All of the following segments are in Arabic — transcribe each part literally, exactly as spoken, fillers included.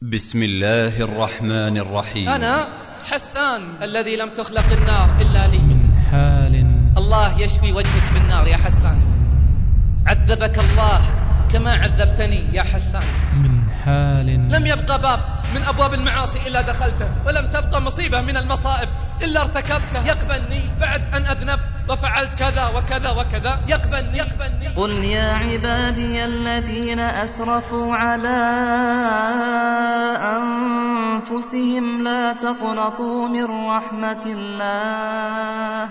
بسم الله الرحمن الرحيم. أنا حسان الذي لم تخلق النار إلا لي. من حال الله يشفي وجهك من النار يا حسان. عذبك الله كما عذبتني يا حسان. من حال لم يبقى باب من أبواب المعاصي إلا دخلته، ولم تبقى مصيبة من المصائب إلا ارتكبتها. يقبلني بعد أن أذنبت وفعلت كذا وكذا وكذا، يقبلني يقبلني قل يا عبادي الذين أسرفوا على أنفسهم لا تقنطوا من رحمة الله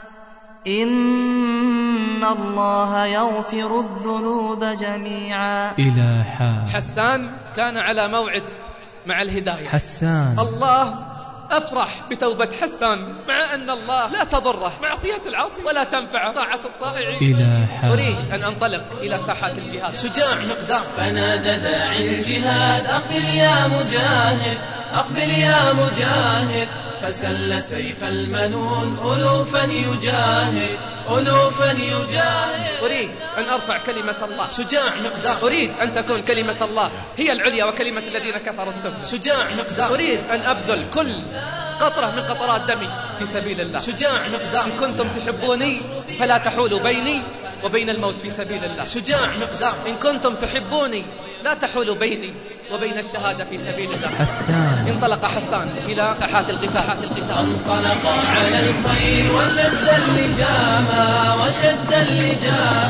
إن الله يغفر الذنوب جميعا. إلى حال حسان كان على موعد مع الهداية. حسان الله أفرح بتوبة حسان، مع أن الله لا تضره معصية العاصي ولا تنفع طاعة الطائعين. إلى حال أريد أن أنطلق إلى ساحات الجهاد. شجاع مقدام فنادى داعي الجهاد أقبل يا مجاهد أقبل يا مجاهد، فسل سيف المنون ألوفا يجاهد ألوفا يجاهد. أريد أن أرفع كلمة الله. شجاع مقدام أريد أن تكون كلمة الله هي العليا وكلمة الذين كفروا السفلى. شجاع مقدام أريد أن أبذل كل قطرة من قطرات دمي في سبيل الله. شجاع مقدام إن كنتم تحبوني فلا تحولوا بيني وبين الموت في سبيل الله. شجاع مقدام إن كنتم تحبوني لا تحولوا بيني وبين الشهادة في سبيل الله. حسان انطلق حسان إلى ساحات القتال. انطلق على الخير وشد اللجام وشد اللجام،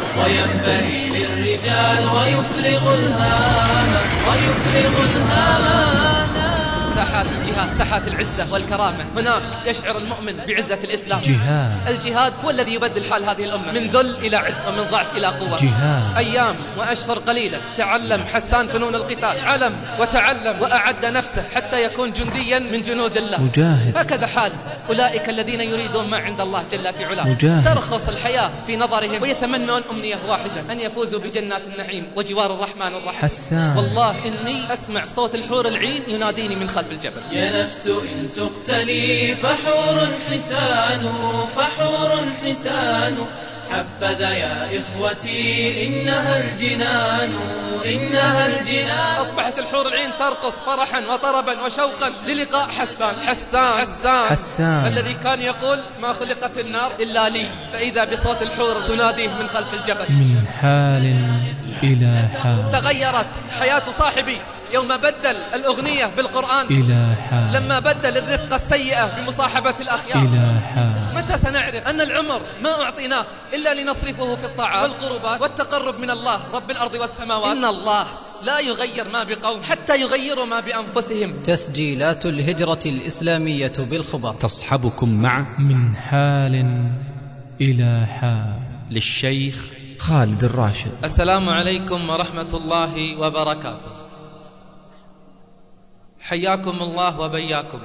وينبغي للرجال ويفرغ الهام ويفرغ الهام. ساحات الجهاد، ساحات العزة والكرامة. هناك يشعر المؤمن بعزة الإسلام. جهاد الجهاد هو الذي يبدل حال هذه الأمة من ذل إلى عز ومن ضعف إلى قوة. جهاد أيام وأشهر قليلة تعلم حسان فنون القتال، علم وتعلم وأعد نفسه حتى يكون جنديا من جنود الله. مجاهد هكذا حال أولئك الذين يريدون ما عند الله جل في علاه. مجاهد ترخص الحياة في نظرهم ويتمنون أمنية واحدة، أن يفوزوا بجنات النعيم وجوار الرحمن الرحيم. حسان والله إني أسمع صوت الحور العين يناديني من خلف الجبل. يا نفس إن تقتلي فحور حسان فحور حسان، حبذا يا إخوتي إنها الجنان إنها الجنان. أصبحت الحور العين ترقص فرحا وطربا وشوقا للقاء حسان. حسان حسان, حسان الذي كان يقول ما خلقت النار إلا لي، فإذا بصوت الحور تناديه من خلف الجبل. من حال إلى حال تغيرت حياة صاحبي يوم بدل الأغنية بالقرآن، إلى حال لما بدل الرفقة السيئة بمصاحبة الأخيار. إلى حال متى سنعرف أن العمر ما أعطيناه إلا لنصرفه في الطاعات والقربات والتقرب من الله رب الأرض والسماوات؟ إن الله لا يغير ما بقوم حتى يغيروا ما بأنفسهم. تسجيلات الهجرة الإسلامية بالخبر تصحبكم مع من حال إلى حال للشيخ خالد الراشد. السلام عليكم ورحمة الله وبركاته. حياكم الله وبياكم،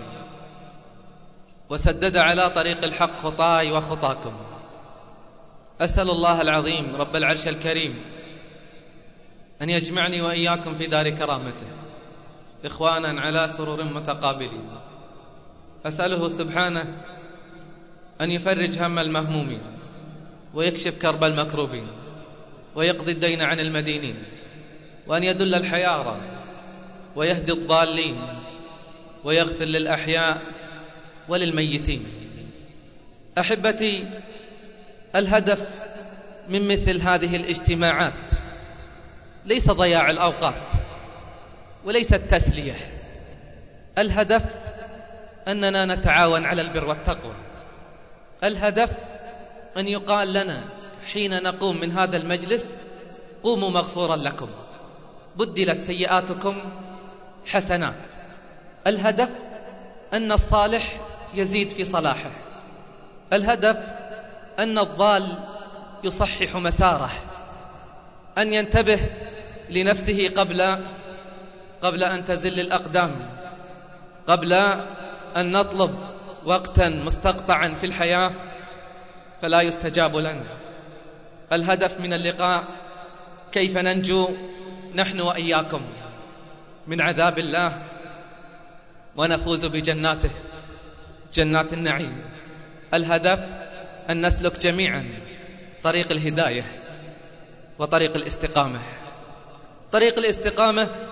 وسدد على طريق الحق خطاي وخطاكم. أسأل الله العظيم رب العرش الكريم أن يجمعني وإياكم في دار كرامته إخوانا على سرور متقابلين. أسأله سبحانه أن يفرج هم المهمومين ويكشف كرب المكروبين ويقضي الدين عن المدينين، وأن يدل الحيارى ويهدي الضالين ويغفر للأحياء وللميتين. أحبتي، الهدف من مثل هذه الاجتماعات ليس ضياع الأوقات وليس التسلية. الهدف أننا نتعاون على البر والتقوى. الهدف أن يقال لنا حين نقوم من هذا المجلس قوموا مغفورا لكم، بدلت سيئاتكم حسنات. الهدف أن الصالح يزيد في صلاحه. الهدف أن الضال يصحح مساره، أن ينتبه لنفسه قبل قبل أن تزل الأقدام، قبل أن نطلب وقتا مستقطعا في الحياة فلا يستجاب لنا. الهدف من اللقاء كيف ننجو نحن وإياكم من عذاب الله ونفوز بجناته جنات النعيم. الهدف أن نسلك جميعا طريق الهداية وطريق الاستقامة. طريق الاستقامة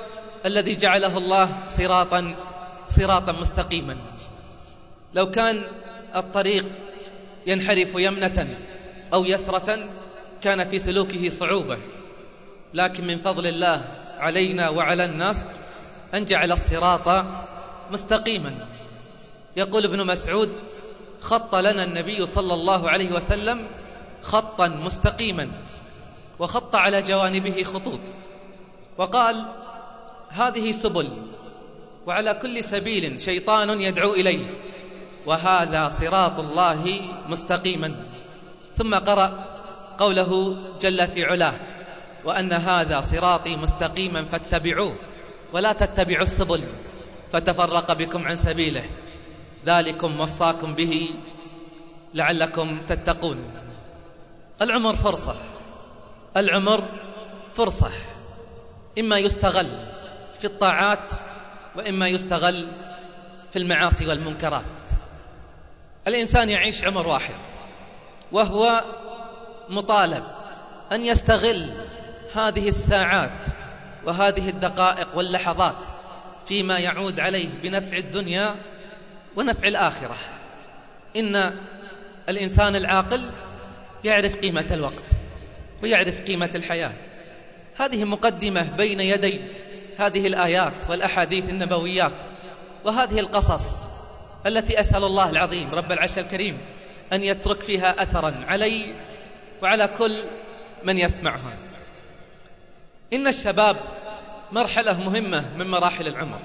الذي جعله الله صراطا صراطا مستقيما. لو كان الطريق ينحرف يمنة أو يسرة كان في سلوكه صعوبة، لكن من فضل الله علينا وعلى الناس أن جعل الصراط مستقيما. يقول ابن مسعود: خط لنا النبي صلى الله عليه وسلم خطا مستقيما، وخط على جوانبه خطوط، وقال: هذه سبل، وعلى كل سبيل شيطان يدعو إليه، وهذا صراط الله مستقيما. ثم قرأ قوله جل في علاه: وأن هذا صراطي مستقيما فاتبعوه ولا تتبعوا السبل فتفرق بكم عن سبيله ذلكم وصاكم به لعلكم تتقون. العمر فرصة، العمر فرصة، إما يستغل في الطاعات وإما يستغل في المعاصي والمنكرات. الإنسان يعيش عمر واحد، وهو مطالب أن يستغل هذه الساعات وهذه الدقائق واللحظات فيما يعود عليه بنفع الدنيا ونفع الآخرة. إن الإنسان العاقل يعرف قيمة الوقت ويعرف قيمة الحياة. هذه مقدمة بين يدي هذه الآيات والأحاديث النبويات وهذه القصص التي أسأل الله العظيم رب العرش الكريم أن يترك فيها أثرا علي وعلى كل من يسمعها. إن الشباب مرحلة مهمة من مراحل العمر،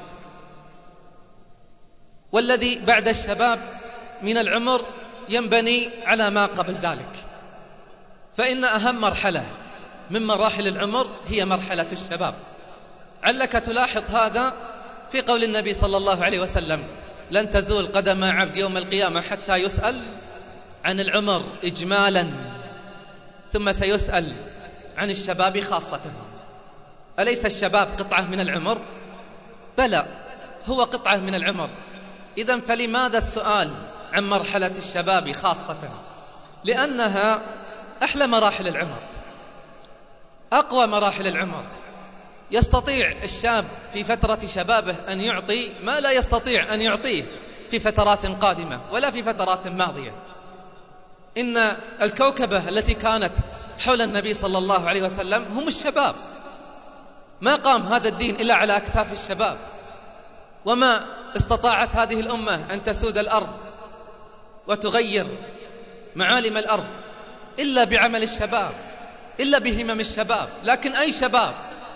والذي بعد الشباب من العمر ينبني على ما قبل ذلك، فإن أهم مرحلة من مراحل العمر هي مرحلة الشباب. علك تلاحظ هذا في قول النبي صلى الله عليه وسلم: لن تزول قدم عبد يوم القيامة حتى يسأل عن العمر إجمالا ثم سيسأل عن الشباب خاصة. أليس الشباب قطعة من العمر؟ بلى، هو قطعة من العمر. إذن فلماذا السؤال عن مرحلة الشباب خاصة؟ لأنها أحلى مراحل العمر، أقوى مراحل العمر. يستطيع الشاب في فترة شبابه أن يعطي ما لا يستطيع أن يعطيه في فترات قادمة ولا في فترات ماضية. إن الكوكبة التي كانت حول النبي صلى الله عليه وسلم هم الشباب. ما قام هذا الدين إلا على أكتاف الشباب، وما استطاعت هذه الأمة أن تسود الأرض وتغير معالم الأرض إلا بعمل الشباب، إلا بهمم الشباب. لكن أي شباب؟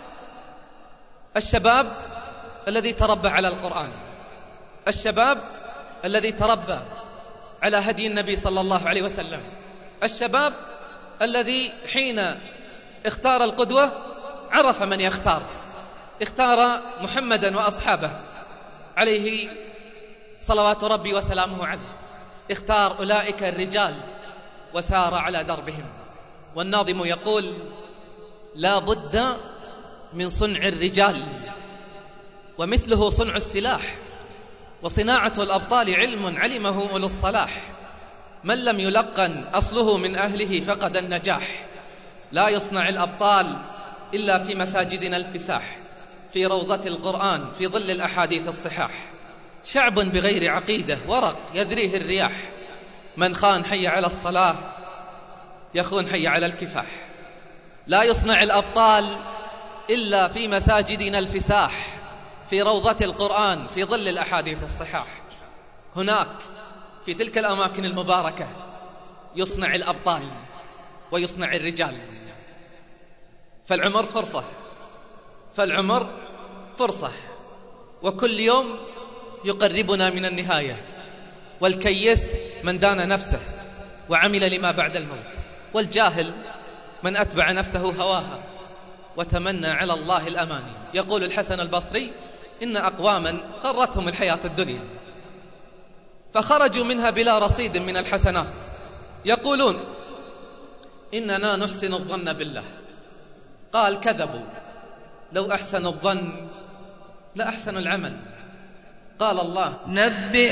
الشباب الذي تربى على القرآن، الشباب الذي تربى على هدي النبي صلى الله عليه وسلم، الشباب الذي حين اختار القدوة عرف من يختار، اختار محمدا وأصحابه عليه صلوات ربي وسلامه عليه، اختار أولئك الرجال وسار على دربهم. والناظم يقول: لا بد من صنع الرجال ومثله صنع السلاح، وصناعة الأبطال علم علمه أولو الصلاح، من لم يلقن أصله من أهله فقد النجاح، لا يصنع الأبطال إلا في مساجدنا الفساح، في روضة القرآن في ظل الأحاديث الصحاح، شعب بغير عقيدة ورق يذريه الرياح، من خان حي على الصلاة يخون حي على الكفاح، لا يصنع الأبطال إلا في مساجدنا الفساح، في روضة القرآن في ظل الأحاديث الصحاح. هناك في تلك الأماكن المباركة يصنع الأبطال ويصنع الرجال. فالعمر فرصة، فالعمر فرصة، وكل يوم يقربنا من النهاية. والكيس من دان نفسه وعمل لما بعد الموت، والجاهل من أتبع نفسه هواها وتمنى على الله الأماني. يقول الحسن البصري: إن أقواما غرتهم الحياة الدنيا فخرجوا منها بلا رصيد من الحسنات، يقولون: إننا نحسن الظن بالله. قال: كذبوا، لو أحسن الظن لأحسن العمل. قال الله: نبئ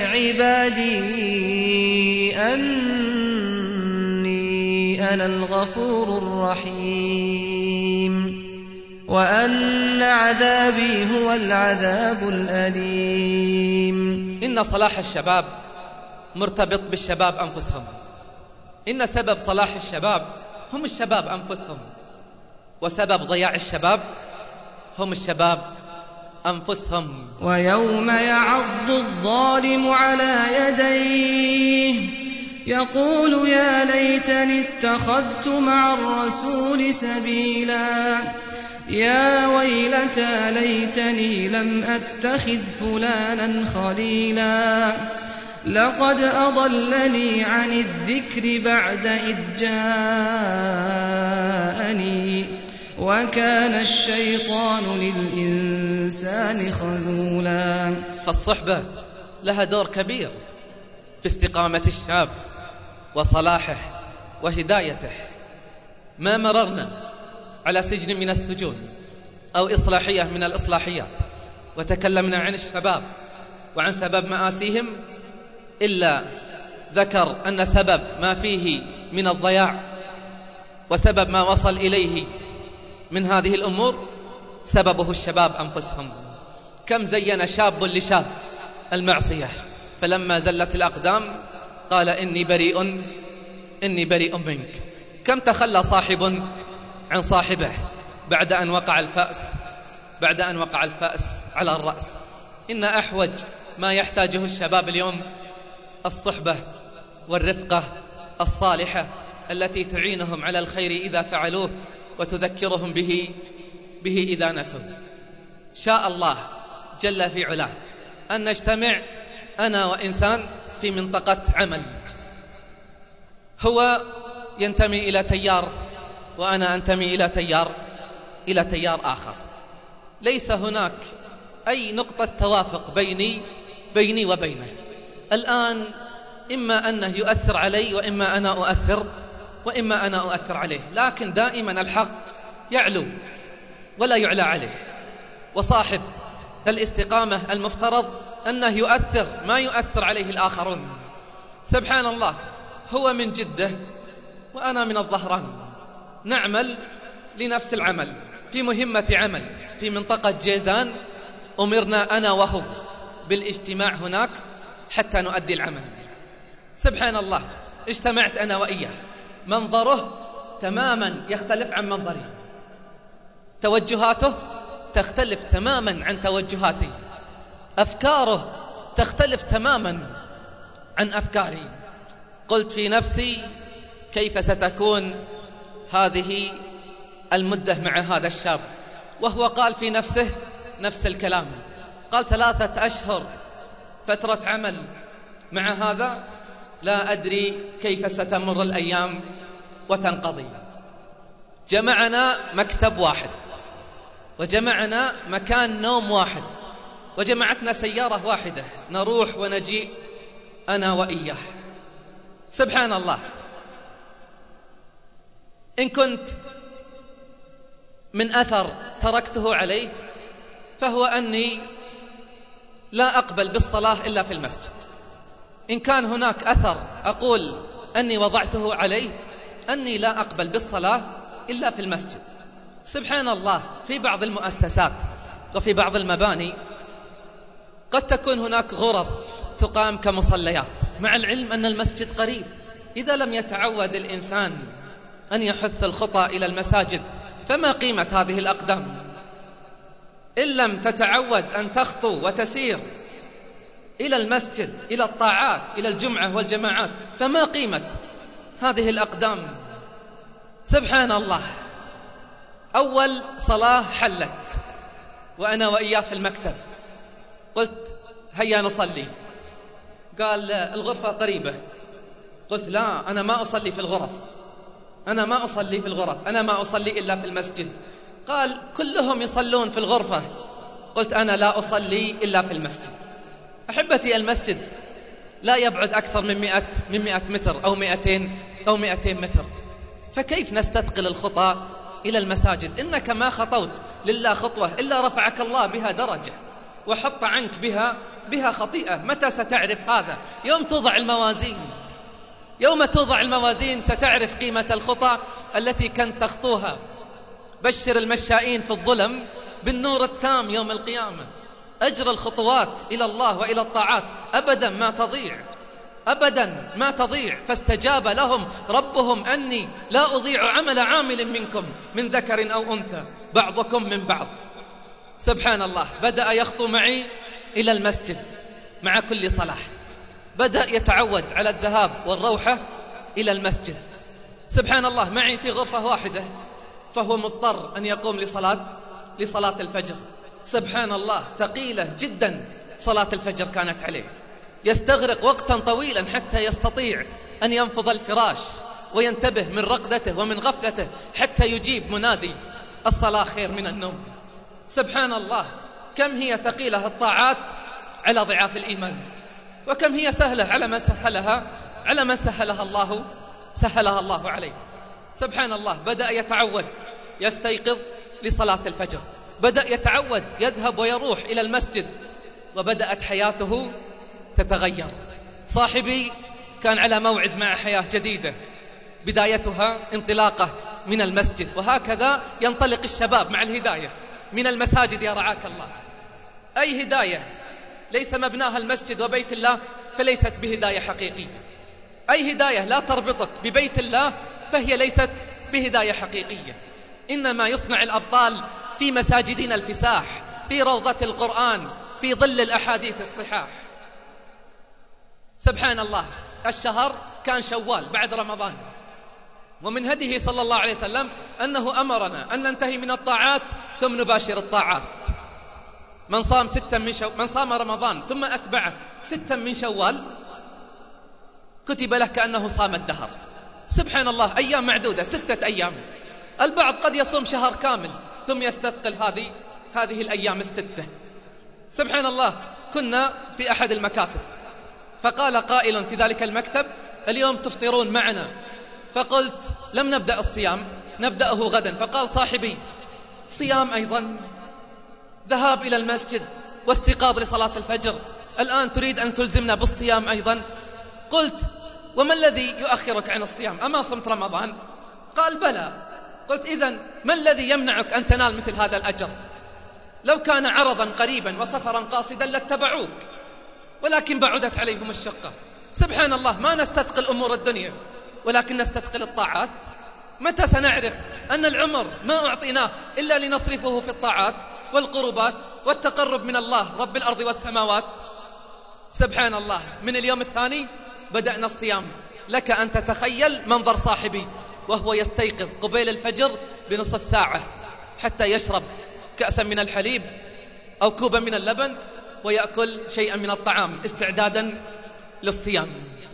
عبادي أني أنا الغفور الرحيم وأن عذابي هو العذاب الأليم. إن صلاح الشباب مرتبط بالشباب أنفسهم. إن سبب صلاح الشباب هم الشباب أنفسهم، وسبب ضياع الشباب هم الشباب أنفسهم. ويوم يعض الظالم على يديه يقول يا ليتني اتخذت مع الرسول سبيلا يا ويلتى ليتني لم أتخذ فلانا خليلا لقد أضلني عن الذكر بعد إذ جاءني وكان الشيطان للإنسان خذولا. فالصحبة لها دور كبير في استقامة الشاب وصلاحه وهدايته. ما مررنا على سجن من السجون أو إصلاحية من الإصلاحيات وتكلمنا عن الشباب وعن سبب مآسيهم إلا ذكر أن سبب ما فيه من الضياع وسبب ما وصل إليه من هذه الأمور سببه الشباب أنفسهم. كم زين شاب لشاب المعصية فلما زلت الأقدام قال إني بريء إني بريء منك. كم تخلى صاحب عن صاحبه بعد أن وقع الفأس بعد أن وقع الفأس على الرأس. إن أحوج ما يحتاجه الشباب اليوم الصحبة والرفقة الصالحة التي تعينهم على الخير إذا فعلوه وتذكرهم به به إذا نسوا. شاء الله جل في علاه أن نجتمع أنا وإنسان في منطقة عمل، هو ينتمي إلى تيار وأنا أنتمي إلى تيار إلى تيار آخر. ليس هناك أي نقطة توافق بيني بيني وبينه. الآن إما أنه يؤثر علي وإما أنا أؤثر وإما أنا أؤثر عليه، لكن دائما الحق يعلو ولا يعلى عليه. وصاحب الاستقامة المفترض أنه يؤثر ما يؤثر عليه الآخرون. سبحان الله، هو من جدة وأنا من الظهران، نعمل لنفس العمل في مهمة عمل في منطقة جيزان. أمرنا أنا وهو بالاجتماع هناك حتى نؤدي العمل. سبحان الله، اجتمعت أنا وإياه، منظره تماما يختلف عن منظري، توجهاته تختلف تماما عن توجهاتي، أفكاره تختلف تماما عن أفكاري. قلت في نفسي كيف ستكون هذه المدة مع هذا الشاب، وهو قال في نفسه نفس الكلام. قال ثلاثة أشهر فترة عمل مع هذا، لا أدري كيف ستمر الأيام وتنقضي. جمعنا مكتب واحد، وجمعنا مكان نوم واحد، وجمعتنا سيارة واحدة نروح ونجيء أنا وإياه. سبحان الله، إن كنت من أثر تركته عليه فهو أني لا أقبل بالصلاة إلا في المسجد. إن كان هناك أثر أقول أني وضعته عليه أني لا أقبل بالصلاة إلا في المسجد. سبحان الله، في بعض المؤسسات وفي بعض المباني قد تكون هناك غرف تقام كمصليات، مع العلم أن المسجد قريب. إذا لم يتعود الإنسان أن يحث الخطى إلى المساجد فما قيمة هذه الأقدام؟ إن لم تتعود أن تخطو وتسير إلى المسجد، إلى الطاعات، إلى الجمعة والجماعات، فما قيمة هذه الأقدام؟ سبحان الله، أول صلاة حلت وأنا وإياه في المكتب، قلت هيا نصلي. قال الغرفة قريبة. قلت لا، أنا ما أصلي في الغرف، أنا ما أصلي في الغرف، أنا ما أصلي إلا في المسجد. قال كلهم يصلون في الغرفة. قلت أنا لا أصلي إلا في المسجد. أحبتي، المسجد لا يبعد أكثر من مئة من مئة متر أو مئتين أو مئتين متر، فكيف نستثقل الخطى إلى المساجد؟ إنك ما خطوت لله خطوة إلا رفعك الله بها درجة وحط عنك بها بها خطيئة. متى ستعرف هذا؟ يوم توضع الموازين، يوم توضع الموازين ستعرف قيمة الخطى التي كنت تخطوها بشر المشائين في الظلم بالنور التام يوم القيامة. أجر الخطوات إلى الله وإلى الطاعات أبدا ما تضيع، أبدا ما تضيع. فاستجاب لهم ربهم أني لا أضيع عمل عامل منكم من ذكر أو أنثى بعضكم من بعض. سبحان الله، بدأ يخطو معي إلى المسجد مع كل صلاة، بدأ يتعود على الذهاب والروحة إلى المسجد. سبحان الله، معي في غرفة واحدة، فهو مضطر أن يقوم لصلاة لصلاة الفجر. سبحان الله، ثقيلة جدا صلاة الفجر كانت عليه، يستغرق وقتا طويلا حتى يستطيع أن ينفض الفراش وينتبه من رقدته ومن غفلته حتى يجيب منادي الصلاة خير من النوم. سبحان الله، كم هي ثقيلة الطاعات على ضعاف الإيمان، وكم هي سهلة على من سهلها على من سهلها الله سهلها الله عليه. سبحان الله، بدأ يتعود يستيقظ لصلاة الفجر، بدأ يتعود يذهب ويروح إلى المسجد، وبدأت حياته تتغير. صاحبي كان على موعد مع حياة جديدة بدايتها انطلاقه من المسجد، وهكذا ينطلق الشباب مع الهداية من المساجد يا رعاك الله. أي هداية ليس مبناها المسجد وبيت الله فليست بهداية حقيقية، أي هداية لا تربطك ببيت الله فهي ليست بهداية حقيقية. إنما يصنع الأبطال في مساجدنا الفساح، في روضة القرآن، في ظل الأحاديث الصحاح. سبحان الله، الشهر كان شوال بعد رمضان، ومن هديه صلى الله عليه وسلم أنه أمرنا أن ننتهي من الطاعات ثم نباشر الطاعات. من صام ستا من شو... من صام رمضان ثم أتبعه ستا من شوال كتب له كأنه صام الدهر. سبحان الله، أيام معدودة، ستة أيام. البعض قد يصوم شهر كامل ثم يستثقل هذه هذه الأيام الستة. سبحان الله، كنا في أحد المكاتب فقال قائل في ذلك المكتب: اليوم تفطرون معنا. فقلت: لم نبدأ الصيام، نبدأه غدا. فقال صاحبي: صيام أيضا، ذهاب إلى المسجد واستيقاظ لصلاة الفجر، الآن تريد أن تلزمنا بالصيام أيضا؟ قلت: وما الذي يؤخرك عن الصيام؟ أما صمت رمضان؟ قال: بلى. قلت: إذن ما الذي يمنعك أن تنال مثل هذا الأجر؟ لو كان عرضا قريبا وسفرا قاصدا لاتبعوك، ولكن بعدت عليهم الشقة. سبحان الله، ما نستثقل أمور الدنيا ولكن نستثقل الطاعات. متى سنعرف أن العمر ما أعطيناه إلا لنصرفه في الطاعات والقربات والتقرب من الله رب الأرض والسماوات؟ سبحان الله، من اليوم الثاني بدأنا الصيام. لك أن تتخيل منظر صاحبي وهو يستيقظ قبيل الفجر بنصف ساعة حتى يشرب كأسا من الحليب أو كوبا من اللبن ويأكل شيئا من الطعام استعدادا للصيام.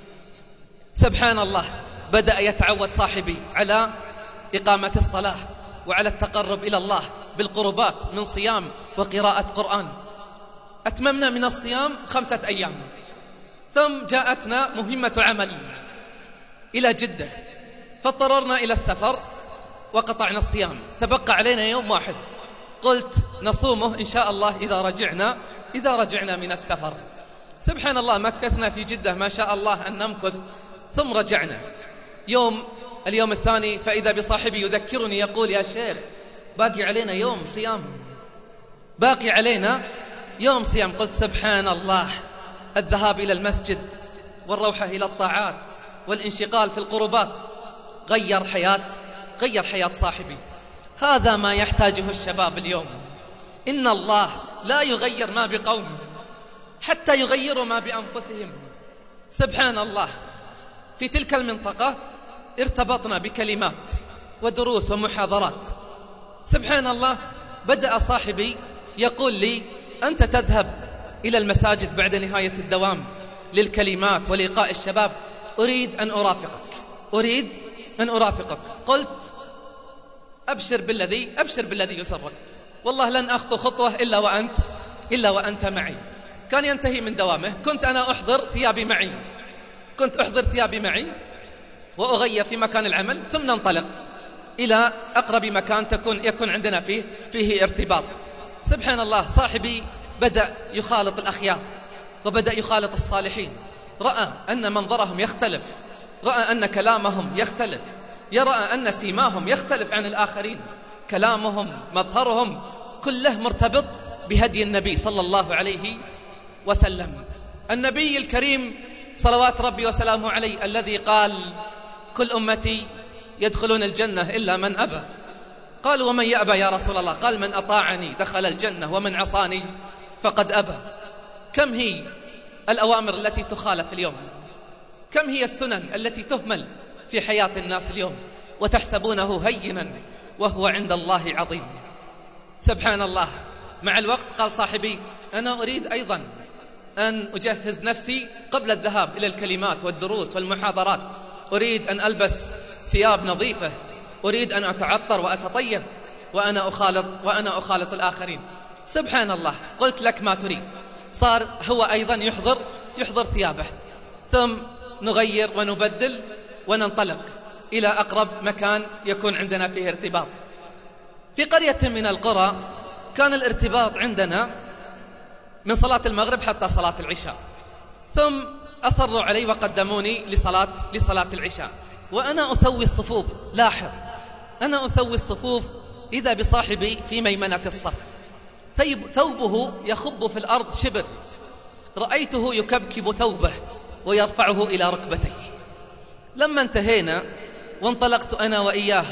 سبحان الله، بدأ يتعود صاحبي على إقامة الصلاة وعلى التقرب إلى الله بالقربات من صيام وقراءة قرآن. أتممنا من الصيام خمسة أيام، ثم جاءتنا مهمة عمل إلى جدة، فاضطررنا إلى السفر وقطعنا الصيام. تبقى علينا يوم واحد، قلت نصومه إن شاء الله إذا رجعنا إذا رجعنا من السفر. سبحان الله، مكثنا في جدة ما شاء الله أن نمكث، ثم رجعنا. يوم اليوم الثاني فإذا بصاحبي يذكرني يقول: يا شيخ باقي علينا يوم صيام، باقي علينا يوم صيام. قلت: سبحان الله، الذهاب إلى المسجد والروحة إلى الطاعات والانشغال في القربات غير حياة غير حياة صاحبي. هذا ما يحتاجه الشباب اليوم. إن الله لا يغير ما بقوم حتى يغيروا ما بأنفسهم. سبحان الله، في تلك المنطقة ارتبطنا بكلمات ودروس ومحاضرات. سبحان الله، بدأ صاحبي يقول لي: أنت تذهب إلى المساجد بعد نهاية الدوام للكلمات ولقاء الشباب، أريد أن أرافقك أريد أن أرافقك. قلت: أبشر بالذي أبشر بالذي يسرك، والله لن أخطو خطوة إلا وأنت إلا وأنت معي. كان ينتهي من دوامه، كنت أنا أحضر ثيابي معي كنت أحضر ثيابي معي وأغير في مكان العمل، ثم ننطلق إلى أقرب مكان تكون يكون عندنا فيه فيه ارتباط. سبحان الله، صاحبي بدأ يخالط الأخيار وبدأ يخالط الصالحين، رأى أن منظرهم يختلف، رأى أن كلامهم يختلف، يرى أن سيماهم يختلف عن الآخرين. كلامهم، مظهرهم كله مرتبط بهدي النبي صلى الله عليه وسلم. النبي الكريم صلوات ربي وسلامه عليه الذي قال كل أمتي يدخلون الجنة إلا من أبى. قالوا ومن يأبى يا رسول الله؟ قال من أطاعني دخل الجنة ومن عصاني فقد أبى. كم هي الأوامر التي تخالف اليوم؟ كم هي السنن التي تهمل في حياة الناس اليوم وتحسبونه هينا وهو عند الله عظيم؟ سبحان الله. مع الوقت قال صاحبي أنا أريد أيضا أن أجهز نفسي قبل الذهاب إلى الكلمات والدروس والمحاضرات، أريد أن ألبس ثياب نظيفة، أريد أن أتعطر وأتطيب وأنا أخالط, وأنا أخالط الآخرين. سبحان الله. قلت لك ما تريد. صار هو أيضا يحضر يحضر ثيابه، ثم نغير ونبدل وننطلق إلى أقرب مكان يكون عندنا فيه ارتباط. في قرية من القرى كان الارتباط عندنا من صلاة المغرب حتى صلاة العشاء، ثم أصروا علي وقدموني لصلاة, لصلاة العشاء، وأنا أسوي الصفوف. لاحظ، أنا أسوي الصفوف إذا بصاحبي في ميمنة الصف ثوبه يخب في الأرض شبر، رأيته يكبكب ثوبه ويرفعه إلى ركبتيه. لما انتهينا وانطلقت أنا وإياه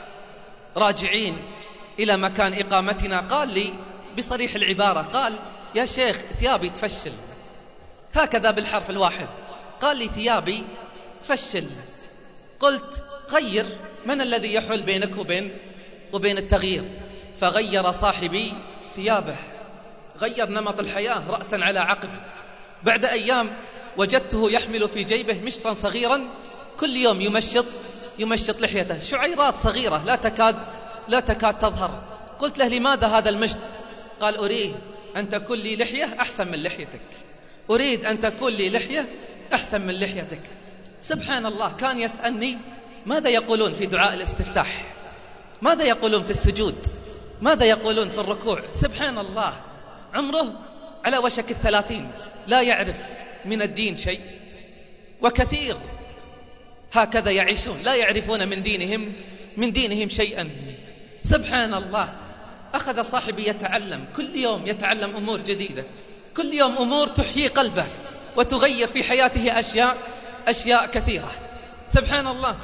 راجعين إلى مكان إقامتنا، قال لي بصريح العبارة، قال يا شيخ ثيابي تفشل، هكذا بالحرف الواحد، قال لي ثيابي تفشل. قلت غير، من الذي يحول بينك وبين وبين التغيير؟ فغير صاحبي ثيابه، غير نمط الحياة رأسا على عقب. بعد أيام وجدته يحمل في جيبه مشطا صغيرا، كل يوم يمشط يمشط لحيته، شعيرات صغيرة لا تكاد لا تكاد تظهر. قلت له لماذا هذا المشط؟ قال أريد أن تكون لي لحية أحسن من لحيتك، أريد أن تكون لي لحية أحسن من لحيتك. سبحان الله. كان يسألني ماذا يقولون في دعاء الاستفتاح، ماذا يقولون في السجود، ماذا يقولون في الركوع. سبحان الله. عمره على وشك الثلاثين، لا يعرف من الدين شيء، وكثير هكذا يعيشون لا يعرفون من دينهم من دينهم شيئا. سبحان الله. أخذ صاحبي يتعلم، كل يوم يتعلم أمور جديدة، كل يوم أمور تحيي قلبه وتغير في حياته أشياء أشياء كثيرة. سبحان الله.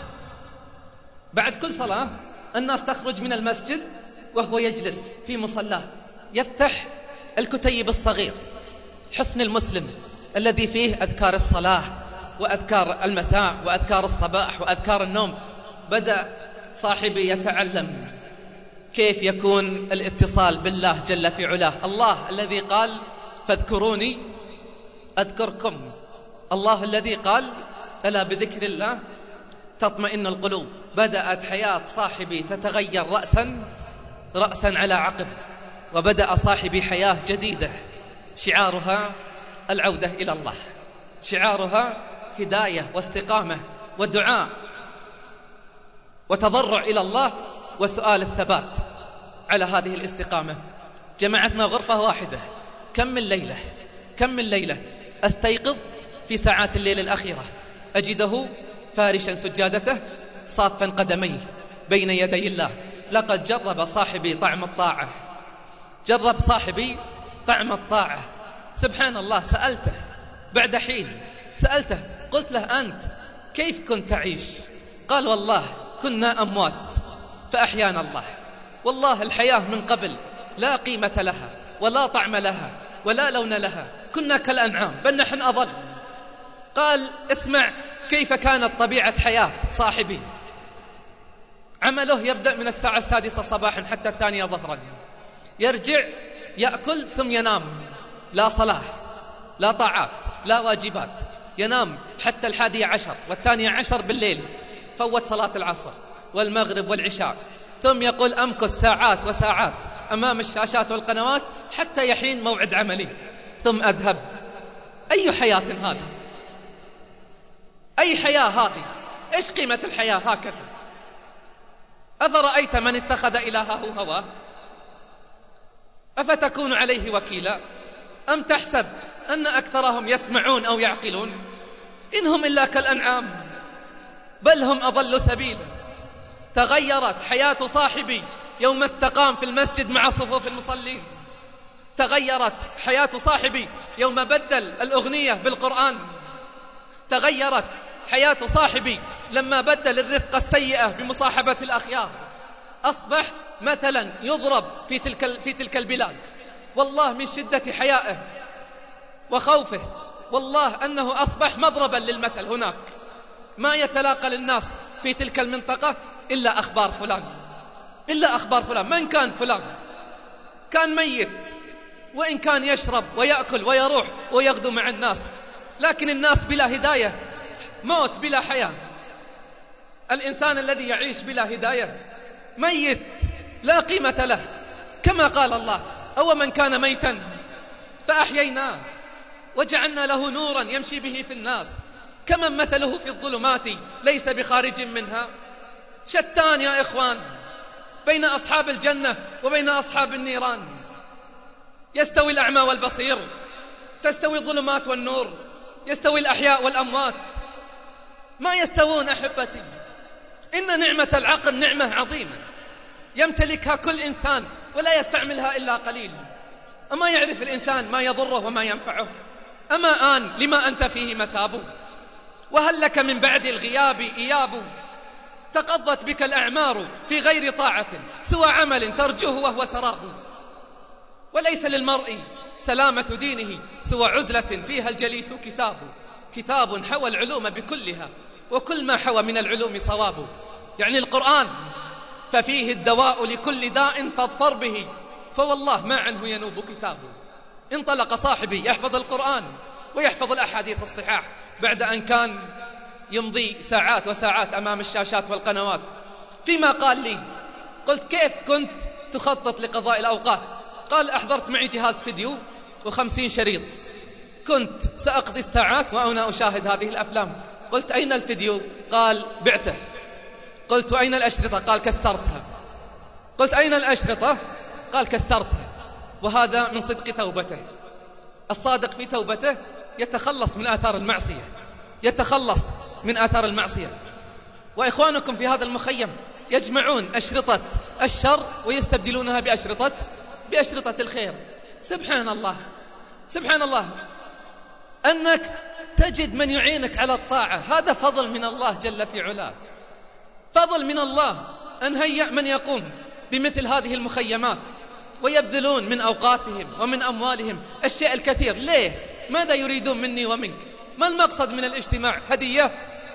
بعد كل صلاة الناس تخرج من المسجد وهو يجلس في مصلاه يفتح الكتيب الصغير حصن المسلم الذي فيه أذكار الصلاة وأذكار المساء وأذكار الصباح وأذكار النوم. بدأ صاحبي يتعلم كيف يكون الاتصال بالله جل في علاه، الله الذي قال فاذكروني أذكركم، الله الذي قال ألا بذكر الله تطمئن القلوب. بدأت حياة صاحبي تتغير رأسا رأسا على عقب، وبدأ صاحبي حياة جديدة شعارها العودة إلى الله، شعارها هداية واستقامة ودعاء وتضرع إلى الله وسؤال الثبات على هذه الاستقامة. جمعتنا غرفة واحدة، كم من ليلة كم من ليلة أستيقظ في ساعات الليل الأخيرة أجده فارشا سجادته صافا قدميه بين يدي الله. لقد جرب صاحبي طعم الطاعة، جرب صاحبي طعم الطاعة. سبحان الله. سألته بعد حين، سألته قلت له أنت كيف كنت تعيش؟ قال والله كنا أموات فأحيانا الله، والله الحياة من قبل لا قيمة لها ولا طعم لها ولا لون لها، كنا كالأنعام بل نحن أضل. قال اسمع كيف كانت طبيعة حياة صاحبي. عمله يبدأ من الساعة السادسة صباحا حتى الثانية ظهرا، يرجع يأكل ثم ينام، لا صلاة لا طاعات لا واجبات، ينام حتى الحادية عشر والثانية عشر بالليل، فوت صلاة العصر والمغرب والعشاء، ثم يقول أمكث ساعات وساعات أمام الشاشات والقنوات حتى يحين موعد عملي ثم أذهب. أي حياة هذه؟ أي حياة هذه؟ إيش قيمة الحياة هكذا؟ أفرأيت من اتخذ إلهه هواه؟ أفتكون عليه وكيلا؟ أم تحسب أن أكثرهم يسمعون أو يعقلون؟ إنهم إلا كالأنعام بل هم أضل سبيلا. تغيرت حياة صاحبي يوم استقام في المسجد مع صفوف المصلين. تغيرت حياة صاحبي يوم بدل الأغنية بالقرآن. تغيرت حياة صاحبي لما بدل الرفقة السيئة بمصاحبة الأخيار. أصبح مثلا يضرب في تلك, في تلك البلاد، والله من شدة حيائه وخوفه، والله أنه أصبح مضربا للمثل. هناك ما يتلاقى للناس في تلك المنطقة إلا أخبار فلان، إلا أخبار فلان. من كان فلان؟ كان ميت، وإن كان يشرب ويأكل ويروح ويغدو مع الناس، لكن الناس بلا هداية، موت بلا حياة. الإنسان الذي يعيش بلا هداية ميت لا قيمة له، كما قال الله: أو من كان ميتا فأحييناه وجعلنا له نورا يمشي به في الناس كمن مثله في الظلمات ليس بخارج منها. شتان يا إخوان بين أصحاب الجنة وبين أصحاب النيران. يستوي الأعمى والبصير؟ تستوي الظلمات والنور؟ يستوي الأحياء والأموات؟ ما يستوون أحبتي. إن نعمة العقل نعمة عظيمة يمتلكها كل إنسان ولا يستعملها إلا قليل. أما يعرف الإنسان ما يضره وما ينفعه؟ أما آن لما أنت فيه متاب، وهل لك من بعد الغياب إياب؟ تقضت بك الأعمار في غير طاعة سوى عمل ترجوه وهو سراب. وليس للمرء سلامة دينه سوى عزلة فيها الجليس كتاب. كتاب حوى العلوم بكلها وكل ما حوى من العلوم صواب. يعني القرآن ففيه الدواء لكل داء فاضطر به، فوالله ما عنه ينوب كتابه. انطلق صاحبي يحفظ القرآن ويحفظ الأحاديث الصحاح بعد أن كان يمضي ساعات وساعات أمام الشاشات والقنوات. فيما قال لي قلت: كيف كنت تخطط لقضاء الأوقات؟ قال: أحضرت معي جهاز فيديو وخمسين شريط، كنت سأقضي الساعات وأنا أشاهد هذه الأفلام. قلت: أين الفيديو؟ قال: بعته. قلت: أين الأشرطة؟ قال: كسرتها. قلت: أين الأشرطة؟ قال: كسرتها. وهذا من صدق توبته. الصادق في توبته يتخلص من آثار المعصية، يتخلص من آثار المعصية. وإخوانكم في هذا المخيم يجمعون أشرطة الشر ويستبدلونها بأشرطة بأشرطة الخير. سبحان الله، سبحان الله، أنك تجد من يعينك على الطاعة، هذا فضل من الله جل في علاه، فضل من الله أن هيأ من يقوم بمثل هذه المخيمات ويبذلون من أوقاتهم ومن أموالهم الشيء الكثير. ليه؟ ماذا يريدون مني ومنك؟ ما المقصد من الاجتماع؟ هدية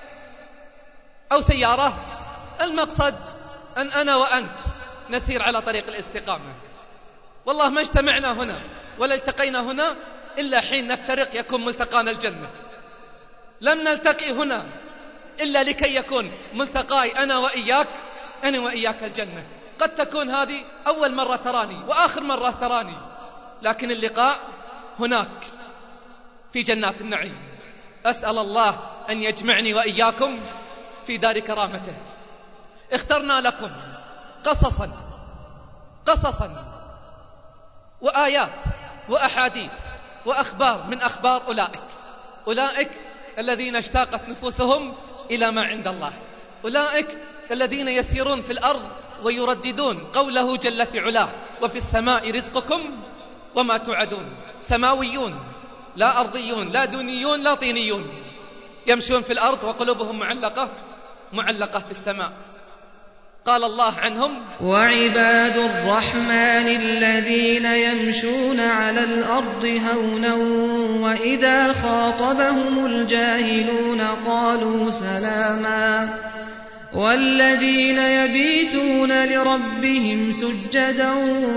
أو سيارة؟ المقصد أن أنا وأنت نسير على طريق الاستقامة. والله ما اجتمعنا هنا ولا التقينا هنا إلا حين نفترق يكون ملتقانا الجنة. لم نلتقي هنا إلا لكي يكون ملتقاي أنا وإياك أنا وإياك الجنة. قد تكون هذه أول مرة تراني وآخر مرة تراني، لكن اللقاء هناك في جنات النعيم. أسأل الله أن يجمعني وإياكم في دار كرامته. اخترنا لكم قصصا قصصا وآيات وأحاديث وأخبار من أخبار أولئك أولئك الذين اشتاقت نفوسهم إلى ما عند الله، أولئك الذين يسيرون في الأرض ويرددون قوله جل في علاه: وفي السماء رزقكم وما توعدون. سماويون لا أرضيون، لا دونيون لا طينيون، يمشون في الأرض وقلوبهم معلقة معلقة في السماء. قال الله عنهم: وعباد الرحمن الذين يمشون على الأرض هونا وإذا خاطبهم الجاهلون قالوا سلاما والذين يبيتون لربهم سجدا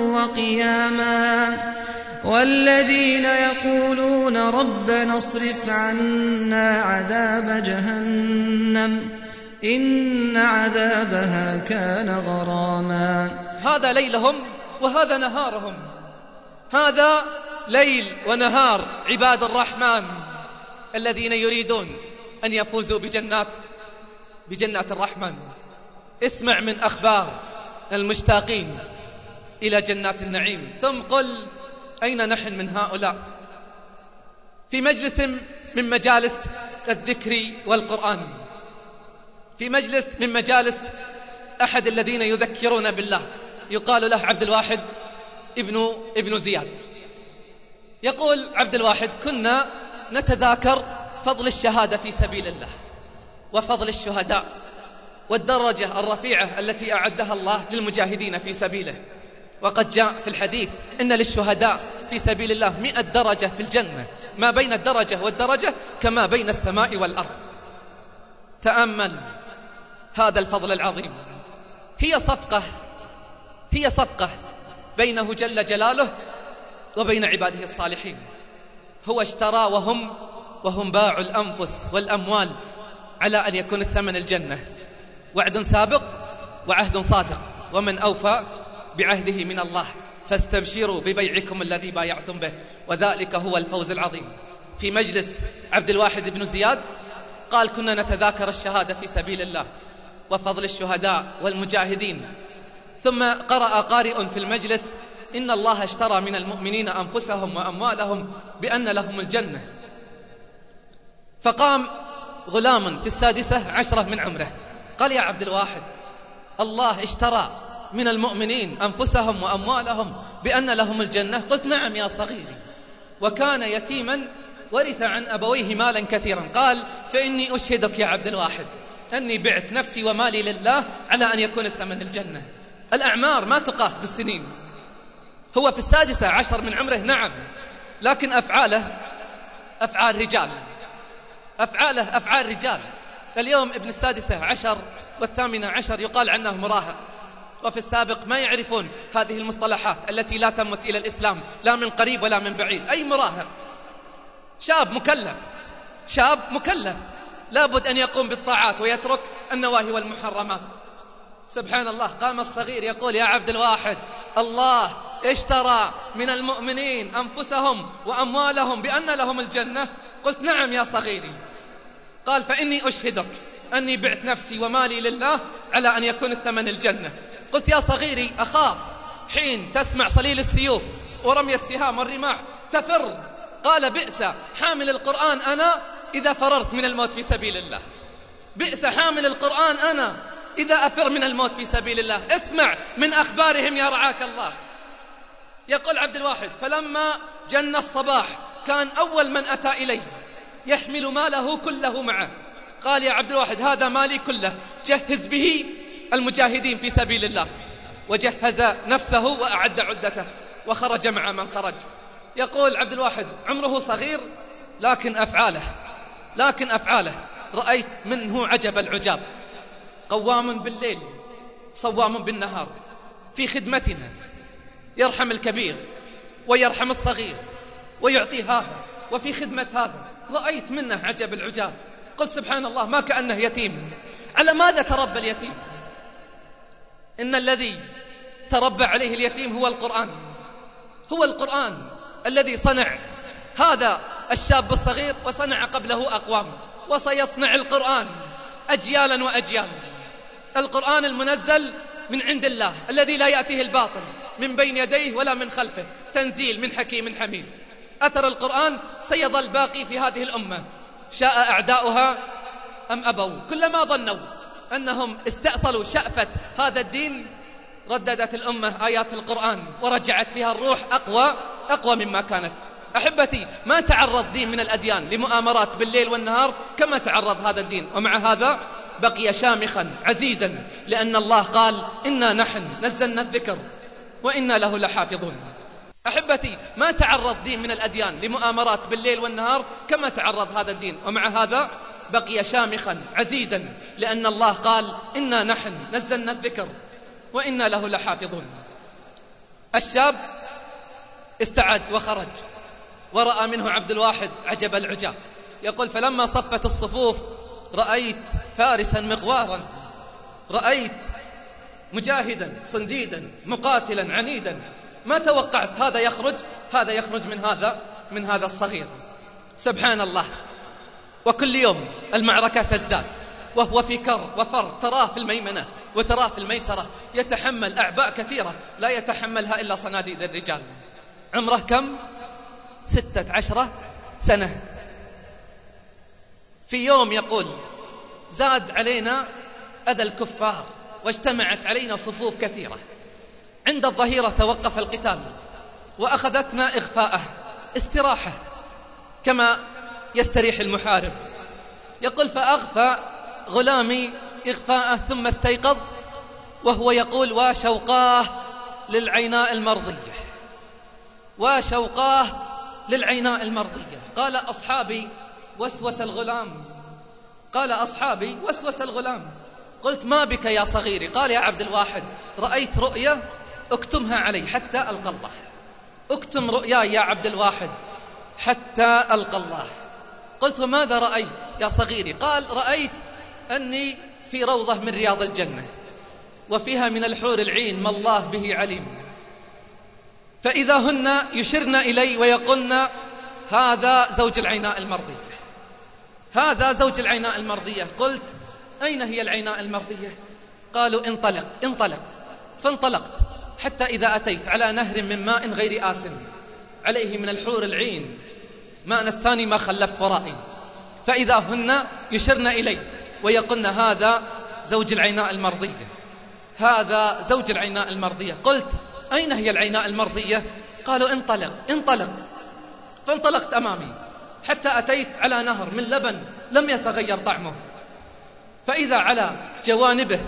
وقياما والذين يقولون ربنا اصرف عنا عذاب جهنم إن عذابها كان غراما. هذا ليلهم وهذا نهارهم، هذا ليل ونهار عباد الرحمن الذين يريدون أن يفوزوا بجنات بجنات الرحمن. اسمع من أخبار المشتاقين إلى جنات النعيم، ثم قل أين نحن من هؤلاء. في مجلس من مجالس الذكر والقرآن، في مجلس من مجالس أحد الذين يذكرون بالله، يقال له عبد الواحد ابن, ابن زياد. يقول عبد الواحد: كنا نتذاكر فضل الشهادة في سبيل الله وفضل الشهداء والدرجة الرفيعة التي أعدها الله للمجاهدين في سبيله. وقد جاء في الحديث إن للشهداء في سبيل الله مئة درجة في الجنة، ما بين الدرجة والدرجة كما بين السماء والأرض. تأمل هذا الفضل العظيم. هي صفقة هي صفقة بينه جل جلاله وبين عباده الصالحين. هو اشترى وهم وهم باعوا الأنفس والأموال على أن يكون الثمن الجنة. وعد سابق وعهد صادق، ومن أوفى بعهده من الله، فاستبشروا ببيعكم الذي بايعتم به، وذلك هو الفوز العظيم. في مجلس عبد الواحد بن زياد قال: كنا نتذاكر الشهادة في سبيل الله وفضل الشهداء والمجاهدين، ثم قرأ قارئ في المجلس: إن الله اشترى من المؤمنين أنفسهم وأموالهم بأن لهم الجنة. فقام غلام في السادسة عشرة من عمره قال: يا عبد الواحد، الله اشترى من المؤمنين أنفسهم وأموالهم بأن لهم الجنة؟ قلت: نعم يا صغيري. وكان يتيما ورث عن أبويه مالا كثيرا. قال: فإني أشهدك يا عبد الواحد أني بعت نفسي ومالي لله على أن يكون الثمن الجنة. الأعمار ما تقاس بالسنين. هو في السادسة عشر من عمره، نعم، لكن أفعاله أفعال رجال، أفعاله أفعال رجال. اليوم ابن السادسة عشر والثامنة عشر يقال عنه مراهق، وفي السابق ما يعرفون هذه المصطلحات التي لا تمت إلى الإسلام لا من قريب ولا من بعيد. أي مراهق؟ شاب مكلف، شاب مكلف لابد أن يقوم بالطاعات ويترك النواهي والمحرمات. سبحان الله. قام الصغير يقول: يا عبد الواحد، الله اشترى من المؤمنين أنفسهم وأموالهم بأن لهم الجنة. قلت: نعم يا صغيري. قال: فإني أشهدك أني بعت نفسي ومالي لله على أن يكون الثمن الجنة. قلت: يا صغيري، أخاف حين تسمع صليل السيوف ورمي السهام والرماح تفر. قال: بئس حامل القرآن أنا إذا فررت من الموت في سبيل الله. بئس حامل القرآن أنا إذا أفر من الموت في سبيل الله. اسمع من أخبارهم يا رعاك الله. يقول عبد الواحد: فلما جن الصباح كان أول من أتى إلي يحمل ماله كله معه. قال: يا عبد الواحد، هذا مالي كله، جهز به المجاهدين في سبيل الله. وجهز نفسه وأعد عدته وخرج مع من خرج. يقول عبد الواحد: عمره صغير لكن أفعاله لكن أفعاله رأيت منه عجب العجاب. قوام بالليل صوام بالنهار في خدمتنا، يرحم الكبير ويرحم الصغير ويعطي هذا وفي خدمة هذا. رأيت منه عجب العجاب. قلت: سبحان الله، ما كأنه يتيم. على ماذا تربى اليتيم؟ إن الذي تربى عليه اليتيم هو القرآن. هو القرآن الذي صنع هذا الشاب الصغير وصنع قبله أقوام، وسيصنع القرآن أجيالا وأجيالا. القرآن المنزل من عند الله الذي لا يأتيه الباطل من بين يديه ولا من خلفه، تنزيل من حكيم حميد. أثر القرآن سيظل باقي في هذه الأمة، شاء أعداؤها أم أبوا. كلما ظنوا أنهم استأصلوا شأفة هذا الدين رددت الأمة آيات القرآن ورجعت فيها الروح أقوى أقوى مما كانت. أحبتي، ما تعرض دين من الأديان لمؤامرات بالليل والنهار كما تعرض هذا الدين، ومع هذا بقي شامخا عزيزا، لأن الله قال: إنا نحن نزلنا الذكر وإنا له لحافظون. أحبتي، ما تعرض دين من الأديان لمؤامرات بالليل والنهار كما تعرض هذا الدين، ومع هذا بقي شامخا عزيزا، لأن الله قال: إنا نحن نزلنا الذكر وإنا له لحافظون. الشاب استعد وخرج، ورأى منه عبد الواحد عجب العجاب. يقول: فلما صفت الصفوف رأيت فارسا مغوارا، رأيت مجاهدا صنديدا مقاتلا عنيدا. ما توقعت هذا يخرج هذا يخرج من هذا من هذا الصغير. سبحان الله. وكل يوم المعركة تزداد، وهو في كر وفر، تراه في الميمنة وتراه في الميسرة، يتحمل أعباء كثيرة لا يتحملها إلا صناديد الرجال. عمره كم؟ ستة عشرة سنة. في يوم يقول: زاد علينا أذى الكفار واجتمعت علينا صفوف كثيرة. عند الظهيرة توقف القتال وأخذتنا إغفاءه، استراحة كما يستريح المحارب. يقول فأغفى غلامي إغفاءه ثم استيقظ وهو يقول وشوقاه للعيناء المرضية، وشوقاه للعيناء المرضية. قال أصحابي وسوس الغلام، قال أصحابي وسوس الغلام. قلت ما بك يا صغيري؟ قال يا عبد الواحد رأيت رؤيا اكتمها علي حتى ألقى الله. اكتم رؤياي يا عبد الواحد حتى ألقى الله. قلت وماذا رأيت يا صغيري؟ قال رأيت أني في روضة من رياض الجنة وفيها من الحور العين ما الله به عليم، فإذا هن يشرن إلي ويقولن هذا زوج العيناء المرضية، هذا زوج العيناء المرضية. قلت أين هي العيناء المرضية؟ قالوا انطلق انطلق. فانطلقت حتى إذا أتيت على نهر من ماء غير آسن عليه من الحور العين ما نساني ما خلفت ورائي، فإذا هن يشرن إلي ويقولن هذا زوج العيناء المرضية، هذا زوج العيناء المرضية. قلت أين هي العيناء المرضية؟ قالوا انطلق انطلق. فانطلقت أمامي حتى أتيت على نهر من لبن لم يتغير طعمه، فإذا على جوانبه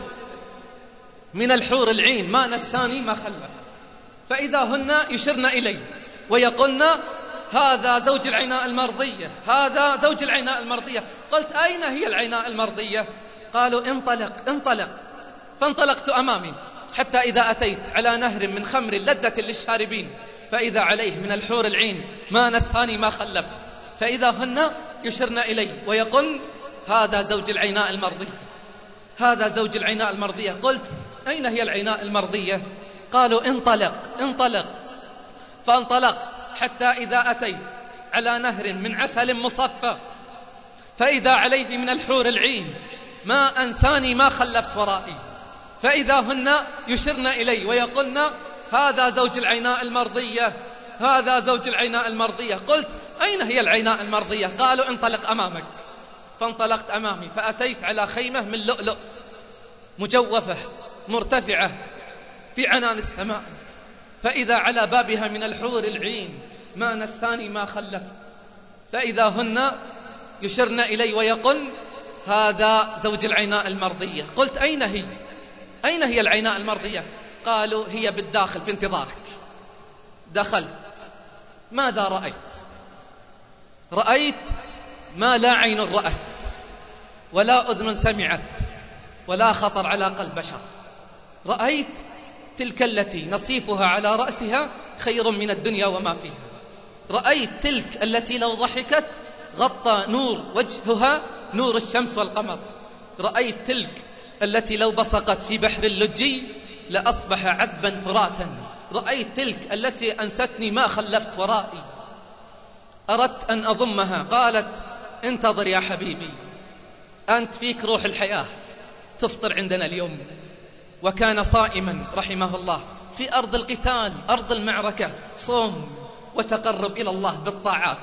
من الحور العين ما نساني ما خلف، فإذا هن يشرن إلي ويقولن هذا زوج العيناء المرضية، هذا زوج العيناء المرضية. قلت أين هي العيناء المرضية؟ قالوا انطلق انطلق. فانطلقت أمامي حتى إذا أتيت على نهر من خمر لذة للشاربين، فإذا عليه من الحور العين ما نساني ما خلفت، فإذا هن يشرن إلي ويقولن هذا زوج العيناء المرضية، هذا زوج العيناء المرضية. قلت أين هي العيناء المرضية؟ قالوا انطلق انطلق. فانطلقت حتى إذا أتيت على نهر من عسل مصفى، فإذا عليه من الحور العين ما أنساني ما خلفت ورائي، فإذا هن يشرن إلي ويقولن هذا زوج العيناء المرضية، هذا زوج العيناء المرضية. قلت أين هي العيناء المرضية؟ قالوا انطلق أمامك. فانطلقت أمامي فأتيت على خيمة من لؤلؤ مجوفة مرتفعة في عنان السماء، فإذا على بابها من الحور العين ما نساني ما خلفت، فإذا هن يشرن إلي ويقولن هذا زوج العيناء المرضية. قلت أين هي؟ أين هي العيناء المرضية؟ قالوا هي بالداخل في انتظارك. دخلت. ماذا رأيت؟ رأيت ما لا عين رأت ولا أذن سمعت ولا خطر على قلب بشر. رأيت تلك التي نصيفها على رأسها خير من الدنيا وما فيها. رأيت تلك التي لو ضحكت غطى نور وجهها نور الشمس والقمر. رأيت تلك التي لو بصقت في بحر اللجي لأصبح عذبا فراتا. رأيت تلك التي أنستني ما خلفت ورائي. أردت أن أضمها، قالت انتظر يا حبيبي، أنت فيك روح الحياة، تفطر عندنا اليوم. وكان صائما رحمه الله في أرض القتال، أرض المعركة، صوم وتقرب إلى الله بالطاعات.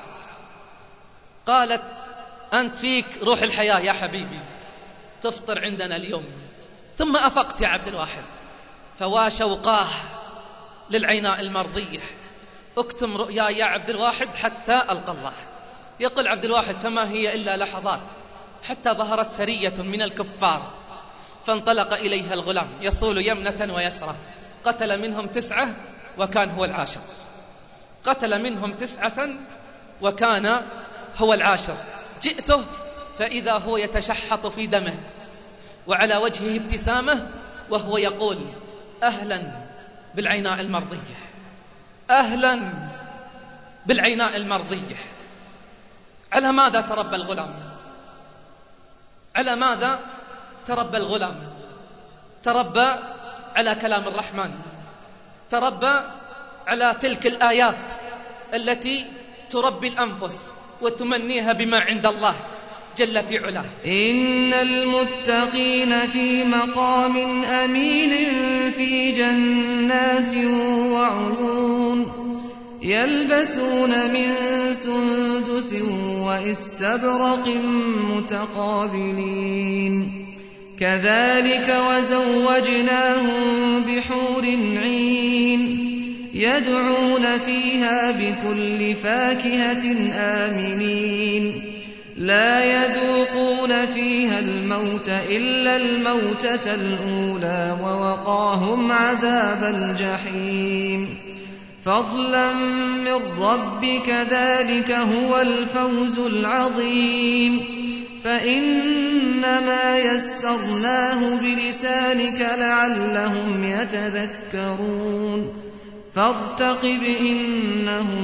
قالت أنت فيك روح الحياة يا حبيبي، تفطر عندنا اليوم. ثم أفقت يا عبد الواحد، فوا شوقاه للعيناء المرضية. اكتم رؤيا يا عبد الواحد حتى ألقى الله. يقول عبد الواحد فما هي إلا لحظات حتى ظهرت سرية من الكفار، فانطلق إليها الغلام يصول يمنة ويسرى، قتل منهم تسعة وكان هو العاشر، قتل منهم تسعة وكان هو العاشر. جئته فإذا هو يتشحط في دمه وعلى وجهه ابتسامة وهو يقول أهلا بالعيناء المرضية، أهلا بالعيناء المرضية. على ماذا تربى الغلام؟ على ماذا تربى الغلام؟ تربى على كلام الرحمن، تربى على تلك الآيات التي تربي الأنفس وتمنيها بما عند الله جل في علاه. إن المتقين في مقام أمين في جنات وعيون يلبسون من سندس واستبرق متقابلين كذلك وزوجناهم بحور عين يدعون فيها بكل فاكهة آمنين لا يذوقون فيها الموت إلا الموتة الأولى ووقاهم عذاب الجحيم فضلا من ربك ذلك هو الفوز العظيم فإنما يسرناه بلسانك لعلهم يتذكرون فارتقب إنهم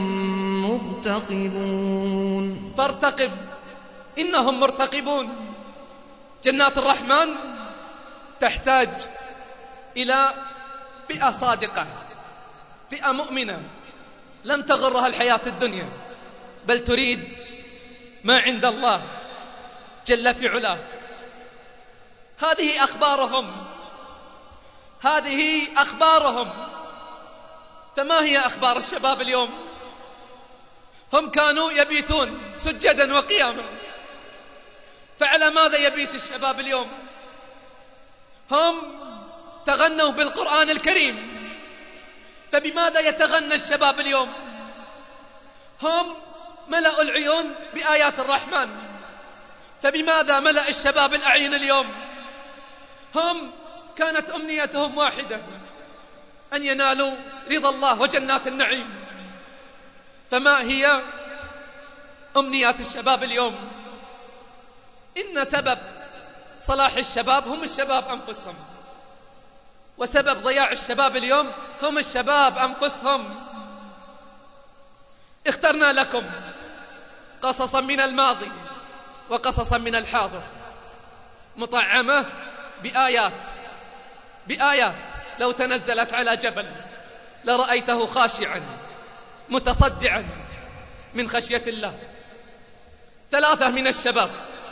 مرتقبون فارتقب إنهم مرتقبون. جنات الرحمن تحتاج إلى فئة صادقة، فئة مؤمنة لم تغرها الحياة الدنيا بل تريد ما عند الله جل في علاه. هذه أخبارهم هذه أخبارهم فما هي أخبار الشباب اليوم؟ هم كانوا يبيتون سجدا وقياما، فعلى ماذا يبيت الشباب اليوم؟ هم تغنوا بالقرآن الكريم، فبماذا يتغنى الشباب اليوم؟ هم ملأوا العيون بآيات الرحمن، فبماذا ملأ الشباب الأعين اليوم؟ هم كانت أمنيتهم واحدة، أن ينالوا رضا الله وجنات النعيم، فما هي أمنيات الشباب اليوم؟ إن سبب صلاح الشباب هم الشباب أنفسهم، وسبب ضياع الشباب اليوم هم الشباب أنفسهم. اخترنا لكم قصصا من الماضي وقصصا من الحاضر مطعمة بآيات بآيات لو تنزلت على جبل لرأيته خاشعا متصدعا من خشية الله. ثلاثة من الشباب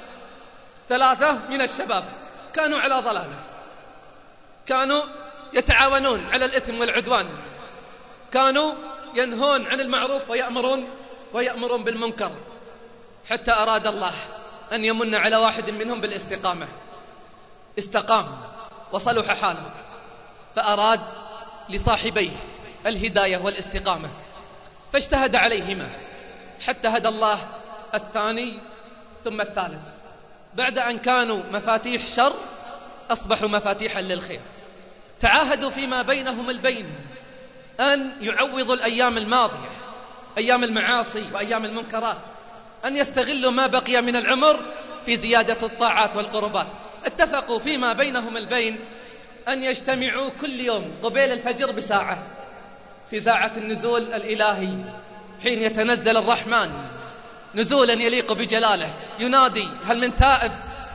ثلاثة من الشباب كانوا على ضلالة، كانوا يتعاونون على الإثم والعدوان، كانوا ينهون عن المعروف ويأمرون ويأمرون بالمنكر، حتى أراد الله أن يمن على واحد منهم بالاستقامة، استقام وصلح حاله، فأراد لصاحبيه الهداية والاستقامة فاجتهد عليهما حتى هدى الله الثاني ثم الثالث. بعد أن كانوا مفاتيح شر أصبحوا مفاتيحا للخير. تعاهدوا فيما بينهم البين أن يعوضوا الأيام الماضية، أيام المعاصي وأيام المنكرات، أن يستغلوا ما بقي من العمر في زيادة الطاعات والقربات. اتفقوا فيما بينهم البين أن يجتمعوا كل يوم قبيل الفجر بساعة في ساعة النزول الإلهي، حين يتنزل الرحمن نزولا يليق بجلاله، ينادي هل من تائب،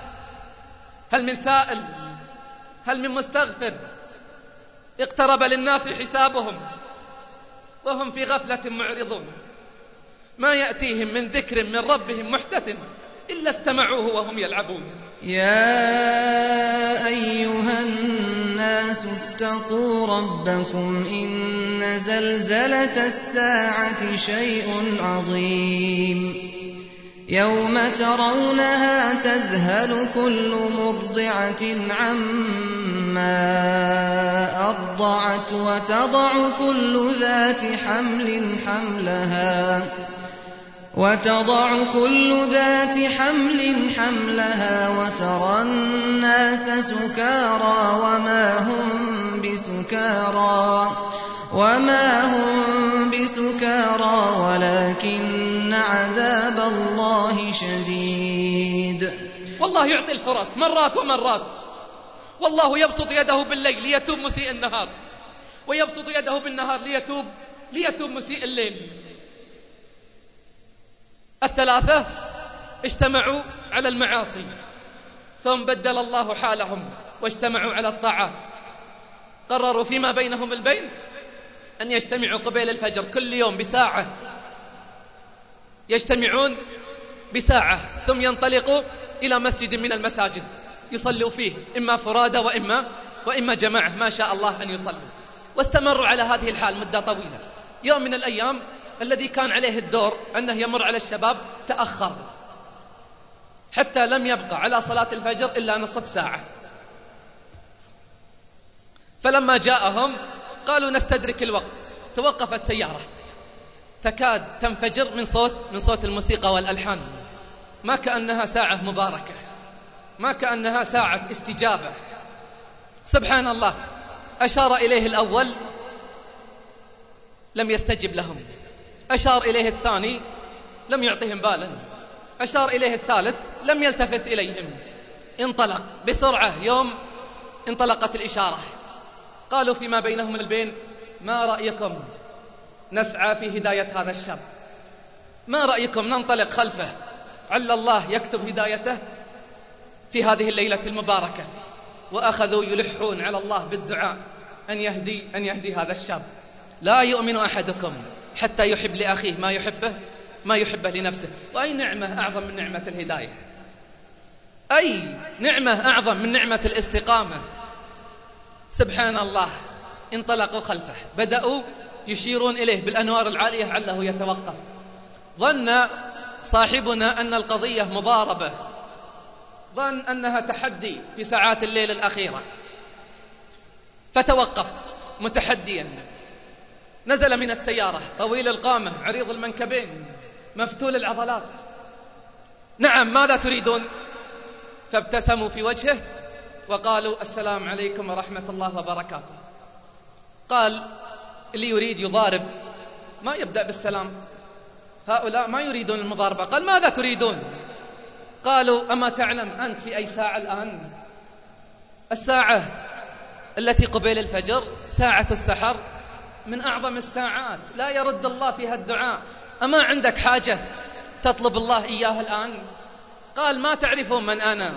هل من سائل، هل من مستغفر. اقترب للناس حسابهم وهم في غفلة معرضون، ما يأتيهم من ذكر من ربهم محدث إلا استمعوه وهم يلعبون. يا أيها الناس اتقوا ربكم إن زلزلة الساعة شيء عظيم يوم ترونها تذهل كل مرضعة عما أرضعت وتضع كل ذات حمل حملها وتضع كل ذات حمل حملها وترى الناس سكارى وما هم بسكارى وما هم بسكارى ولكن عذاب الله شديد. والله يعطي الفرص مرات ومرات، والله يبسط يده بالليل ليتوب مسيء النهار، ويبسط يده بالنهار ليتوب ليتوب مسيء الليل. الثلاثة اجتمعوا على المعاصي ثم بدل الله حالهم واجتمعوا على الطاعات. قرروا فيما بينهم البين أن يجتمعوا قبيل الفجر كل يوم بساعة، يجتمعون بساعة ثم ينطلقوا إلى مسجد من المساجد يصلوا فيه، إما فرادى وإما, وإما جماعة ما شاء الله أن يصلوا. واستمروا على هذه الحال مدة طويلة. يوم من الأيام الذي كان عليه الدور أنه يمر على الشباب تأخر حتى لم يبقى على صلاة الفجر إلا نصف ساعة، فلما جاءهم قالوا نستدرك الوقت. توقفت سيارة تكاد تنفجر من صوت من صوت الموسيقى والألحان، ما كأنها ساعة مباركة، ما كأنها ساعة استجابة. سبحان الله، أشار إليه الأول لم يستجب لهم، أشار إليه الثاني لم يعطهم بالا، أشار إليه الثالث لم يلتفت إليهم. انطلق بسرعة. يوم انطلقت الإشارة قالوا فيما بينهم البين: ما رأيكم نسعى في هداية هذا الشاب؟ ما رأيكم ننطلق خلفه عل الله يكتب هدايته في هذه الليلة المباركة؟ وأخذوا يلحون على الله بالدعاء أن يهدي أن يهدي هذا الشاب. لا يؤمن أحدكم حتى يحب لأخيه ما يحبه ما يحبه لنفسه. وأي نعمة أعظم من نعمة الهداية؟ أي نعمة أعظم من نعمة الاستقامة؟ سبحان الله. انطلقوا خلفه، بدأوا يشيرون إليه بالأنوار العالية عله يتوقف. ظن صاحبنا أن القضية مضاربة، ظن أنها تحدي في ساعات الليل الأخيرة، فتوقف متحديا. نزل من السيارة طويل القامة عريض المنكبين مفتول العضلات. نعم، ماذا تريدون؟ فابتسموا في وجهه وقالوا: السلام عليكم ورحمة الله وبركاته. قال: اللي يريد يضارب ما يبدأ بالسلام، هؤلاء ما يريدون المضاربة. قال: ماذا تريدون؟ قالوا: أما تعلم أنت في أي ساعة الآن؟ الساعة التي قبيل الفجر، ساعة السحر، من أعظم الساعات، لا يرد الله فيها الدعاء. أما عندك حاجة تطلب الله إياها الآن؟ قال: ما تعرفون من أنا،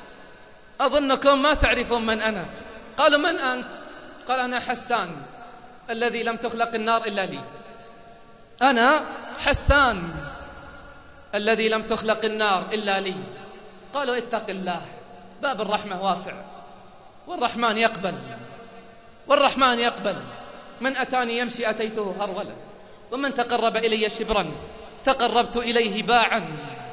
أظنكم ما تعرفون من أنا. قالوا: من أنت؟ قال: أنا حسان الذي لم تخلق النار إلا لي. أنا حسان الذي لم تخلق النار إلا لي. قالوا: اتق الله، باب الرحمة واسع، والرحمن يقبل والرحمن يقبل. من أتاني يمشي أتيته هرولا، ومن تقرب إلي شبرا تقربت إليه باعا.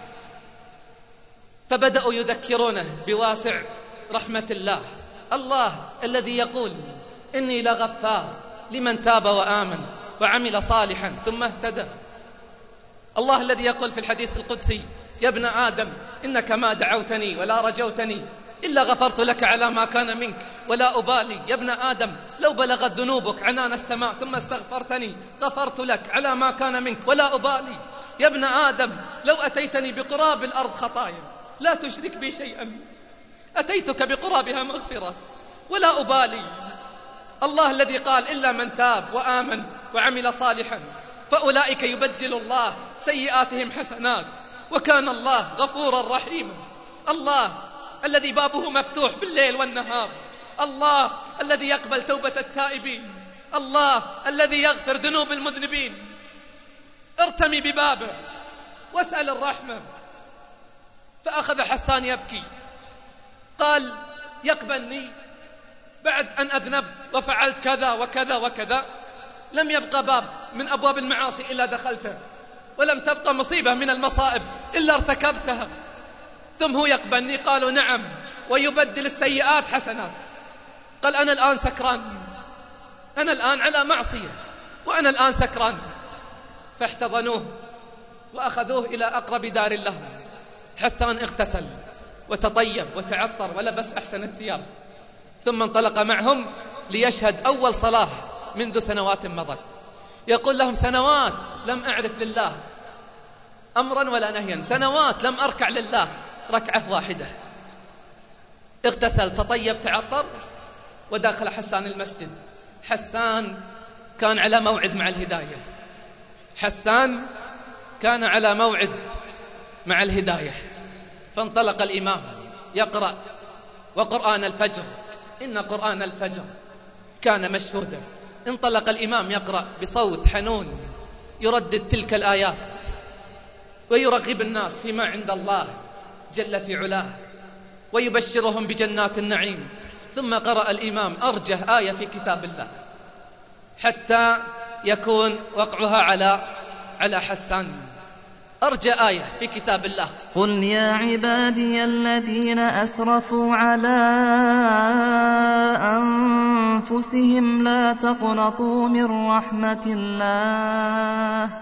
فبدأوا يذكرونه بواسع رحمة الله، الله الذي يقول: إني لغفار لمن تاب وآمن وعمل صالحا ثم اهتدى. الله الذي يقول في الحديث القدسي: يا ابن آدم إنك ما دعوتني ولا رجوتني إلا غفرت لك على ما كان منك ولا أبالي. يا ابن آدم لو بلغت ذنوبك عنان السماء ثم استغفرتني غفرت لك على ما كان منك ولا أبالي. يا ابن آدم لو أتيتني بقراب الأرض خطايا لا تشرك بي شيئا أتيتك بقرابها مغفرة ولا أبالي. الله الذي قال: إلا من تاب وآمن وعمل صالحا فأولئك يبدل الله سيئاتهم حسنات وكان الله غفورا رحيما. الله الذي بابه مفتوح بالليل والنهار، الله الذي يقبل توبة التائبين، الله الذي يغفر ذنوب المذنبين. ارتمي ببابه واسأل الرحمة. فأخذ حسان يبكي، قال: يقبلني بعد أن أذنبت وفعلت كذا وكذا وكذا؟ لم يبقى باب من أبواب المعاصي إلا دخلته، ولم تبقى مصيبة من المصائب إلا ارتكبتها، ثم هو يقبلني؟ قالوا: نعم، ويبدل السيئات حسنات. قال: أنا الآن سكران، أنا الآن على معصية، وأنا الآن سكران. فاحتضنوه وأخذوه إلى أقرب دار له. حسان اغتسل وتطيب وتعطر ولبس أحسن الثياب، ثم انطلق معهم ليشهد أول صلاة منذ سنوات مضت. يقول لهم: سنوات لم أعرف لله أمرا ولا نهيا، سنوات لم أركع لله ركعة واحدة. اغتسل تطيب تعطر ودخل حسان المسجد. حسان كان على موعد مع الهداية، حسان كان على موعد مع الهداية. فانطلق الإمام يقرأ، وقرآن الفجر إن قرآن الفجر كان مشهودا. انطلق الإمام يقرأ بصوت حنون يردد تلك الآيات ويرغب الناس فيما عند الله جل في علاه ويبشرهم بجنات النعيم. ثم قرأ الإمام أرجه آية في كتاب الله حتى يكون وقعها على على حسان. أرجى آية في كتاب الله: قل يا عبادي الذين أسرفوا على أنفسهم لا تقنطوا من رحمة الله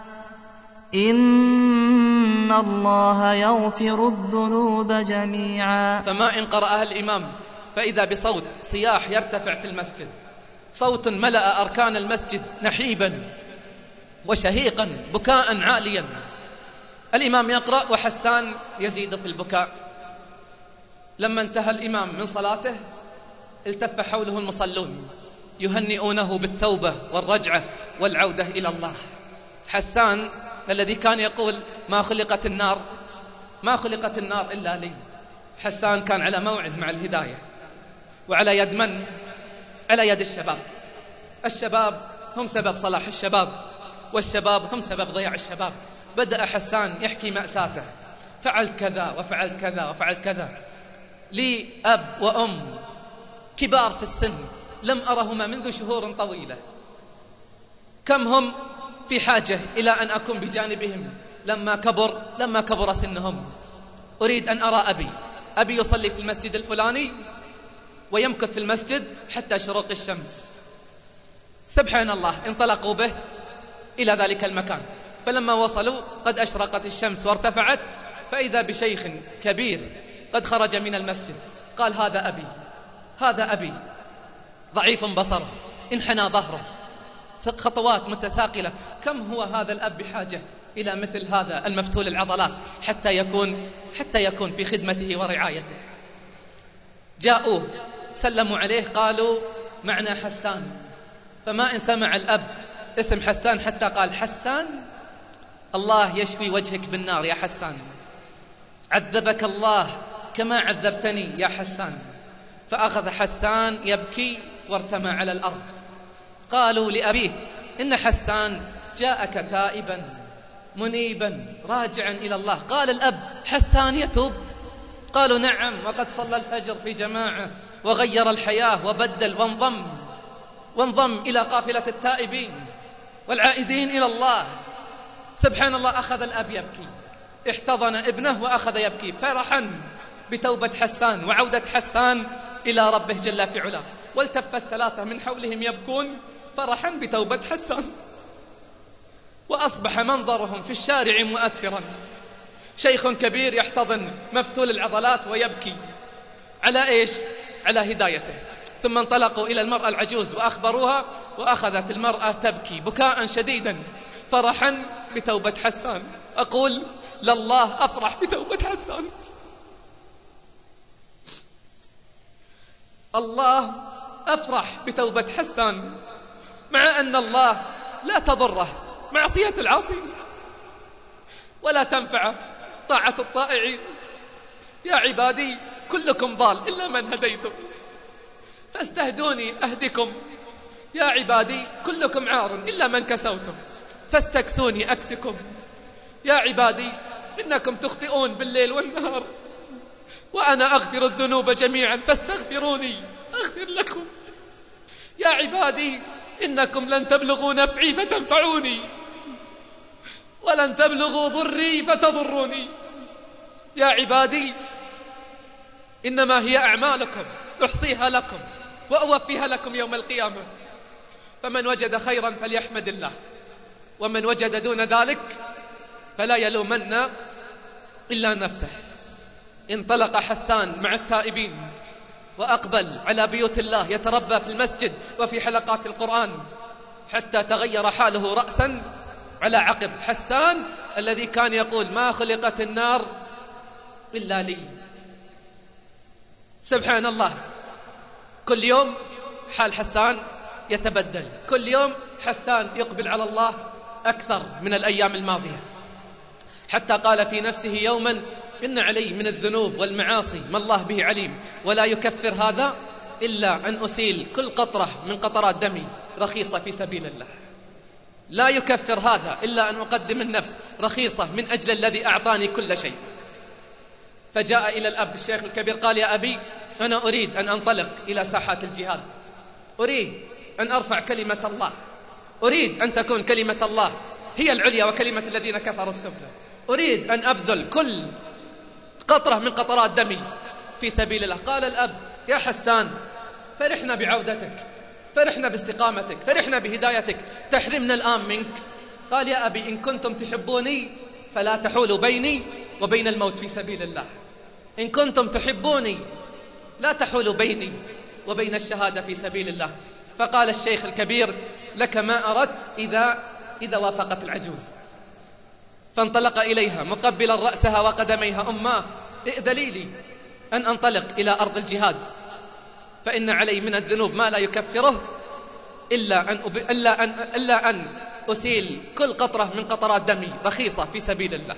إن الله يغفر الذنوب جميعا. فما إن قرأها الإمام فإذا بصوت صياح يرتفع في المسجد، صوت ملأ أركان المسجد نحيبا وشهيقا بكاء عاليا. الإمام يقرأ وحسان يزيد في البكاء. لما انتهى الإمام من صلاته التف حوله المصلون يهنئونه بالتوبة والرجعة والعودة إلى الله. حسان الذي كان يقول ما خلقت النار ما خلقت النار إلا لي، حسان كان على موعد مع الهداية، وعلى يد من؟ على يد الشباب. الشباب هم سبب صلاح الشباب، والشباب هم سبب ضياع الشباب. بدأ حسان يحكي مأساته، فعلت كذا وفعلت كذا وفعلت كذا. لي أب وأم كبار في السن لم أرهما منذ شهور طويلة، كم هم في حاجة إلى أن أكون بجانبهم لما كبر لما كبر سنهم. أريد أن أرى أبي أبي يصلي في المسجد الفلاني ويمكث في المسجد حتى شروق الشمس. سبحان الله، انطلقوا به إلى ذلك المكان، فلما وصلوا قد أشرقت الشمس وارتفعت، فإذا بشيخ كبير قد خرج من المسجد. قال هذا أبي هذا أبي ضعيف بصره، انحنى ظهره، خطوات متثاقلة. كم هو هذا الأب بحاجة إلى مثل هذا المفتول العضلات حتى يكون حتى يكون في خدمته ورعايته. جاءوه سلموا عليه قالوا معنا حسان. فما إن سمع الأب اسم حسان حتى قال حسان الله يشفي وجهك بالنار يا حسان، عذبك الله كما عذبتني يا حسان. فأخذ حسان يبكي وارتمى على الأرض. قالوا لأبيه إن حسان جاءك تائبا منيبا راجعا إلى الله. قال الأب حسان يتوب؟ قالوا نعم، وقد صلى الفجر في جماعة وغير الحياة وبدل وانضم وانضم إلى قافلة التائبين والعائدين إلى الله. سبحان الله، أخذ الأب يبكي، احتضن ابنه وأخذ يبكي فرحا بتوبة حسان وعودة حسان إلى ربه جل في علاه. والتف الثلاثة من حولهم يبكون فرحا بتوبة حسان، وأصبح منظرهم في الشارع مؤثرا. شيخ كبير يحتضن مفتول العضلات ويبكي على إيش؟ على هدايته. ثم انطلقوا إلى المرأة العجوز وأخبروها، وأخذت المرأة تبكي بكاء شديدا فرحا بتوبة حسان. أقول لله أفرح بتوبة حسان. الله أفرح بتوبة حسان، مع أن الله لا تضره معصية العاصي ولا تنفع طاعة الطائعين. يا عبادي كلكم ضال إلا من هديتم فاستهدوني أهدكم. يا عبادي كلكم عار إلا من كسوتم فاستكسوني أكسكم. يا عبادي إنكم تخطئون بالليل والنهار وأنا أغفر الذنوب جميعا فاستغفروني أغفر لكم. يا عبادي إنكم لن تبلغوا نفعي فتنفعوني ولن تبلغوا ضري فتضروني. يا عبادي إنما هي أعمالكم أحصيها لكم وأوفيها لكم يوم القيامة. فمن وجد خيرا فليحمد الله، ومن وجد دون ذلك فلا يلومن إلا نفسه. انطلق حسان مع التائبين وأقبل على بيوت الله يتربى في المسجد وفي حلقات القرآن، حتى تغير حاله رأسا على عقب. حسان الذي كان يقول ما خلقت النار إلا لي. سبحان الله، كل يوم حال حسان يتبدل، كل يوم حسان يقبل على الله أكثر من الأيام الماضية، حتى قال في نفسه يوما إن علي من الذنوب والمعاصي ما الله به عليم، ولا يكفر هذا إلا أن أسيل كل قطرة من قطرات دمي رخيصة في سبيل الله. لا يكفر هذا إلا أن أقدم النفس رخيصة من أجل الذي أعطاني كل شيء. فجاء إلى الأب الشيخ الكبير قال يا أبي أنا أريد أن أنطلق إلى ساحات الجهاد، أريد أن أرفع كلمة الله، أريد أن تكون كلمة الله هي العليا وكلمة الذين كفروا السفلى، أريد أن أبذل كل قطرة من قطرات دمي في سبيل الله. قال الأب يا حسان فرحنا بعودتك، فرحنا باستقامتك، فرحنا بهدايتك، تحرمنا الآن منك. قال يا أبي إن كنتم تحبوني فلا تحولوا بيني وبين الموت في سبيل الله. إن كنتم تحبوني لا تحولوا بيني وبين الشهادة في سبيل الله. فقال الشيخ الكبير لك ما أردت إذا, إذا وافقت العجوز. فانطلق إليها مقبلا رأسها وقدميها. أماه ائذلي لي أن أنطلق إلى أرض الجهاد، فإن علي من الذنوب ما لا يكفره إلا أن, أب... إلا أن... إلا أن أسيل كل قطرة من قطرات دمي رخيصة في سبيل الله.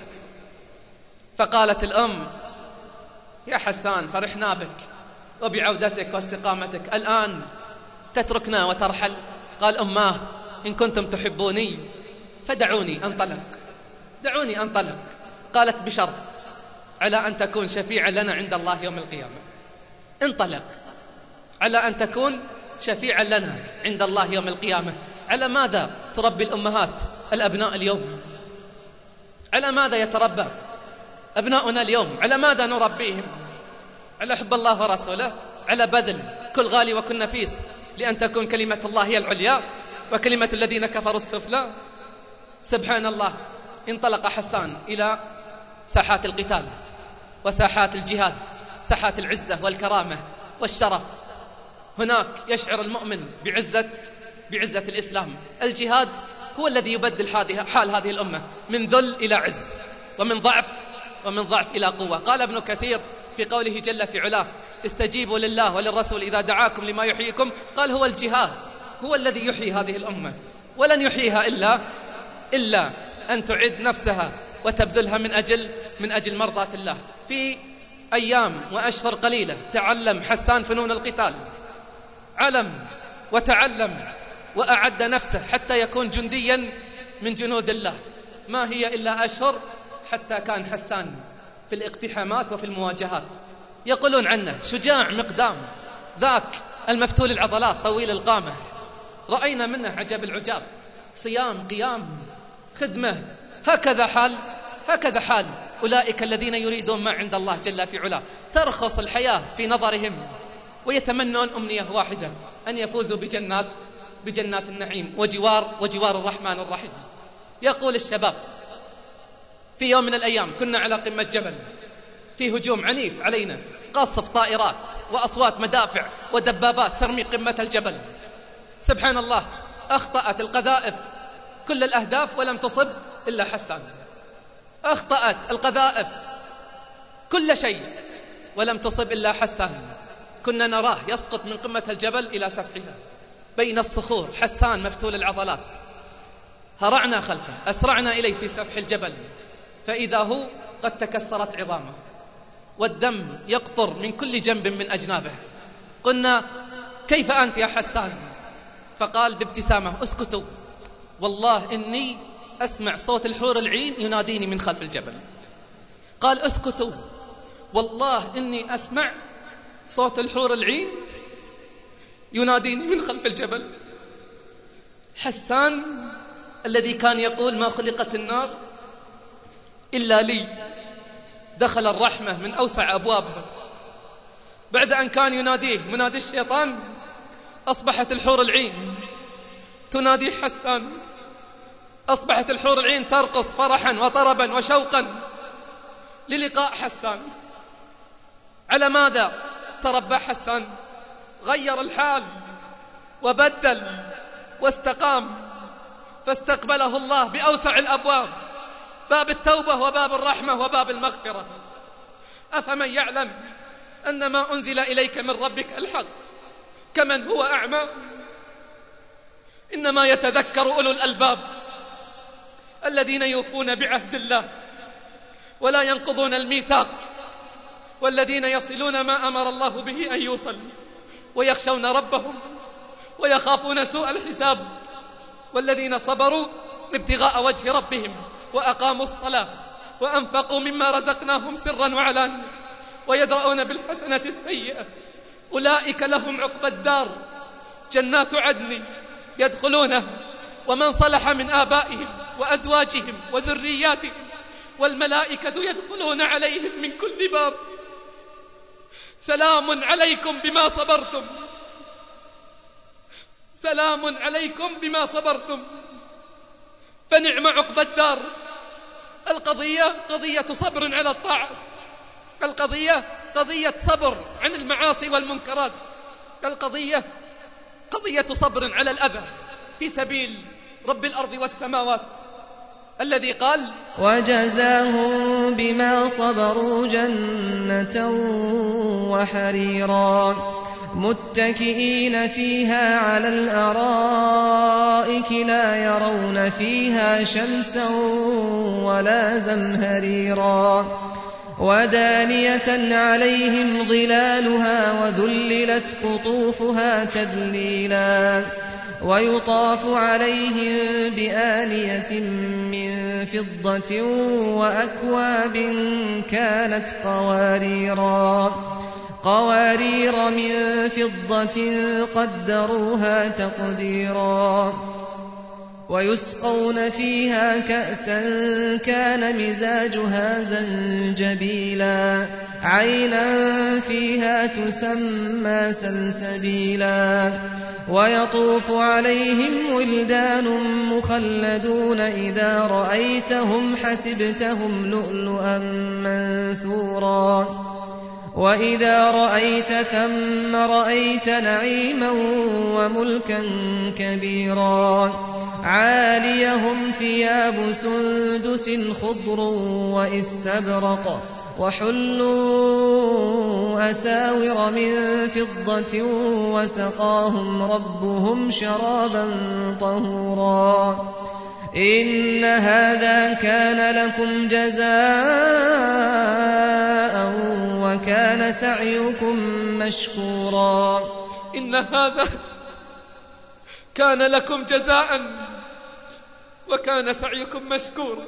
فقالت الأم يا حسان فرحنا بك وبعودتك واستقامتك، الآن تتركنا وترحل؟ قال أماه إن كنتم تحبوني فدعوني أنطلق، دعوني أنطلق. قالت بشرط على أن تكون شفيعا لنا عند الله يوم القيامة. انطلق على أن تكون شفيعا لنا عند الله يوم القيامة. على ماذا تربي الأمهات الأبناء اليوم؟ على ماذا يتربى أبناؤنا اليوم؟ على ماذا نربيهم؟ على حب الله ورسوله، على بذل كل غالي وكل نفيس لأن تكون كلمة الله هي العليا وكلمة الذين كفروا السفلى. سبحان الله. انطلق حسان إلى ساحات القتال وساحات الجهاد، ساحات العزة والكرامة والشرف. هناك يشعر المؤمن بعزة بعزة الإسلام. الجهاد هو الذي يبدل حال هذه الأمة من ذل إلى عز، ومن ضعف ومن ضعف إلى قوة. قال ابن كثير في قوله جل في علاه استجيبوا لله وللرسول إذا دعاكم لما يحييكم، قال هو الجهاد هو الذي يحيي هذه الأمة، ولن يحييها إلا إلا أن تعد نفسها وتبذلها من أجل من أجل مرضاة الله. في أيام وأشهر قليلة تعلم حسان فنون القتال، علم وتعلم وأعد نفسه حتى يكون جنديا من جنود الله. ما هي إلا أشهر حتى كان حسان في الاقتحامات وفي المواجهات. يقولون عنه شجاع مقدام، ذاك المفتول العضلات طويل القامة. رأينا منه عجب العجاب، صيام قيام خدمة. هكذا حال هكذا حال أولئك الذين يريدون ما عند الله جل في علاه. ترخص الحياة في نظرهم ويتمنون أمنية واحدة، أن يفوزوا بجنات بجنات النعيم وجوار وجوار الرحمن الرحيم. يقول الشباب في يوم من الأيام كنا على قمة جبل، في هجوم عنيف علينا، قصف طائرات وأصوات مدافع ودبابات ترمي قمة الجبل. سبحان الله، أخطأت القذائف كل الأهداف ولم تصب إلا حسان. أخطأت القذائف كل شيء ولم تصب إلا حسان. كنا نراه يسقط من قمة الجبل إلى سفحها بين الصخور. حسان مفتول العضلات. هرعنا خلفه، أسرعنا إليه في سفح الجبل، فإذا هو قد تكسرت عظامه والدم يقطر من كل جنب من أجنابه. قلنا كيف أنت يا حسان؟ فقال بابتسامة اسكتوا، والله إني أسمع صوت الحور العين يناديني من خلف الجبل. قال اسكتوا، والله إني أسمع صوت الحور العين يناديني من خلف الجبل. حسان الذي كان يقول ما خلقت النار إلا لي، دخل الرحمة من أوسع أبوابها. بعد أن كان يناديه منادي الشيطان، أصبحت الحور العين تنادي حسان. أصبحت الحور العين ترقص فرحا وطربا وشوقا للقاء حسان. على ماذا تربى حسان؟ غير الحال وبدل واستقام، فاستقبله الله بأوسع الأبواب، باب التوبة وباب الرحمة وباب المغفرة. أفمن يعلم أن ما أنزل إليك من ربك الحق كمن هو أعمى؟ إنما يتذكر أولو الألباب الذين يوفون بعهد الله ولا ينقضون الميثاق، والذين يصلون ما أمر الله به أن يوصل، ويخشون ربهم ويخافون سوء الحساب، والذين صبروا ابتغاء وجه ربهم وأقاموا الصلاة وأنفقوا مما رزقناهم سرا وعلانية ويدرؤون بالحسنة السيئة، أولئك لهم عقبى الدار جنات عدن يدخلونها ومن صلح من آبائهم وأزواجهم وذرياتهم والملائكة يدخلون عليهم من كل باب. سلام عليكم بما صبرتم سلام عليكم بما صبرتم فنعم عقبى الدار. القضية قضية صبر على الطاعة، القضية قضية صبر عن المعاصي والمنكرات، القضية قضية صبر على الأذى في سبيل رب الأرض والسماوات الذي قال: وجزاهم بما صبروا جنة وحريرا متكئين فيها على الأرائك لا يرون فيها شمسا ولا زمهريرا ودانية عليهم ظلالها وذللت قطوفها تذليلا ويطاف عليهم بآنية من فضة وأكواب كانت قواريرا قوارير من فضة قدروها تقديرا ويسقون فيها كأسا كان مزاجها زنجبيلا عينا فيها تسمى سلسبيلا ويطوف عليهم ولدان مخلدون إذا رأيتهم حسبتهم لؤلؤا منثورا وإذا رأيت ثم رأيت نعيما وملكا كبيرا عاليهم ثياب سندس خضر واستبرق وحلوا أساور من فضة وسقاهم ربهم شرابا طهورا إن هذا كان لكم جزاء وكان سعيكم مشكورا. إن هذا كان لكم جزاء وكان سعيكم مشكورا.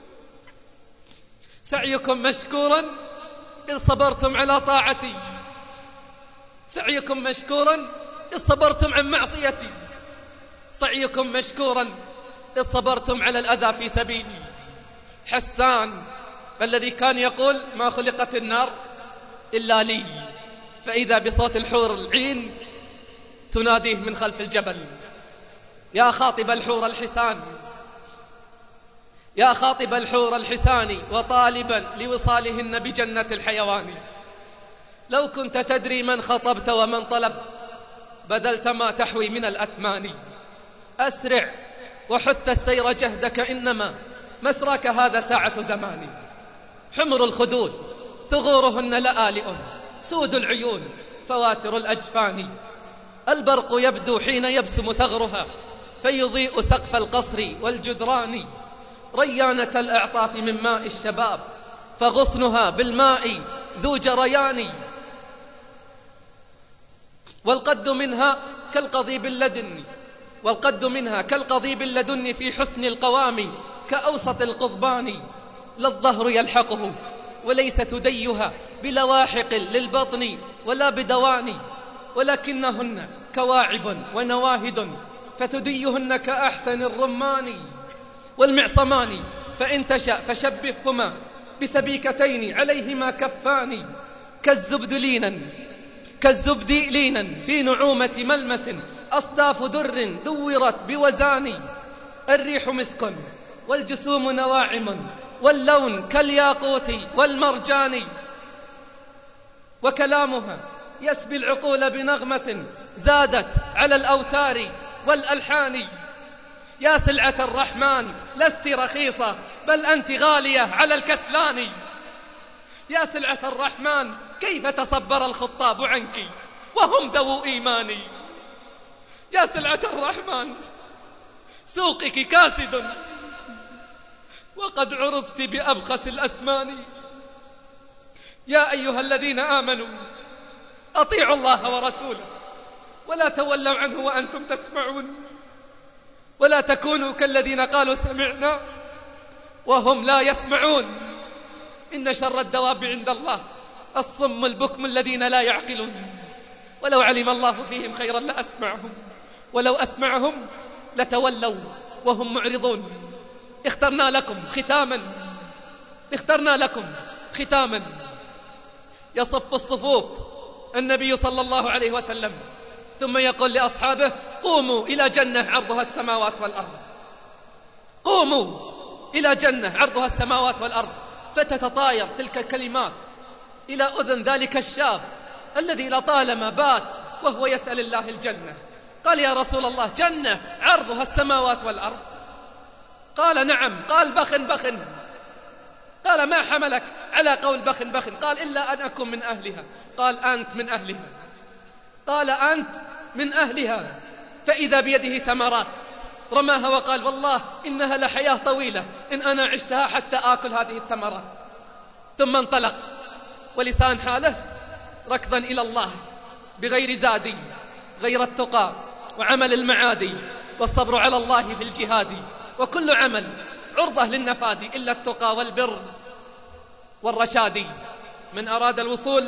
سعيكم مشكورا إذ صبرتم على طاعتي، سعيكم مشكورا إذ صبرتم عن معصيتي، سعيكم مشكورا إذ صبرتم على الأذى في سبيلي. حسان الذي كان يقول: ما خلقت النار إلا لي، فإذا بصوت الحور العين تناديه من خلف الجبل: يا خاطب الحور الحسان، يا خاطب الحور الحسان وطالبا لوصالهن بجنة الحيوان، لو كنت تدري من خطبت ومن طلب بذلت ما تحوي من الأثمان. أسرع وحث السير جهدك إنما مسراك هذا ساعة زمان. حمر الخدود ثغورهن لآلئ سود العيون فواتر الأجفان. البرق يبدو حين يبسم ثغرها فيضيء سقف القصر والجدران. ريانة الأعطاف من ماء الشباب فغصنها بالماء ذو جريان. والقد منها كالقضيب اللدن والقد منها كالقضيب اللدن في حسن القوام كأوسط القضبان. لا الظهر يلحقه وليس تديها بلواحق للبطن ولا بدوان، ولكنهن كواعب ونواهد فتديهن كأحسن الرمان والمعصمان. فإن تشأ فشبههما بسبيكتين عليهما كفان كالزبد لينا كالزبد لينا في نعومة ملمس أصداف در دورت بوزان. الريح مسك والجسوم نواعم واللون كالياقوت والمرجان. وكلامها يسبي العقول بنغمة زادت على الأوتار والألحان. يا سلعة الرحمن لست رخيصة بل أنت غالية على الكسلان. يا سلعة الرحمن كيف تصبر الخطاب عنك وهم ذو إيمان. يا سلعة الرحمن سوقك كاسد وقد عرضت بأبخس الأثمان. يا أيها الذين آمنوا أطيعوا الله ورسوله ولا تولوا عنه وأنتم تسمعون ولا تكونوا كالذين قالوا سمعنا وهم لا يسمعون. إن شر الدواب عند الله الصم البكم الذين لا يعقلون. ولو علم الله فيهم خيرا لأسمعهم ولو أسمعهم لتولوا وهم معرضون. اخترنا لكم ختاما اخترنا لكم ختاما يصف الصفوف النبي صلى الله عليه وسلم ثم يقول لأصحابه قوموا إلى جنة عرضها السماوات والأرض، قوموا إلى جنة عرضها السماوات والأرض. فتتطاير تلك الكلمات إلى أذن ذلك الشاب الذي لطالما بات وهو يسأل الله الجنة. قال يا رسول الله جنة عرضها السماوات والأرض؟ قال نعم. قال بخن بخن. قال ما حملك على قول بخن بخن؟ قال إلا أن أكون من أهلها. قال أنت من أهلها. قال أنت من أهلها. فإذا بيده تمرات رماها وقال والله إنها لحياة طويلة إن أنا عشتها حتى آكل هذه التمرات. ثم انطلق ولسان حاله ركضا إلى الله بغير زادي غير التقى وعمل المعادي والصبر على الله في الجهاد، وكل عمل عرضة للنفاد إلا التقى والبر والرشاد. من أراد الوصول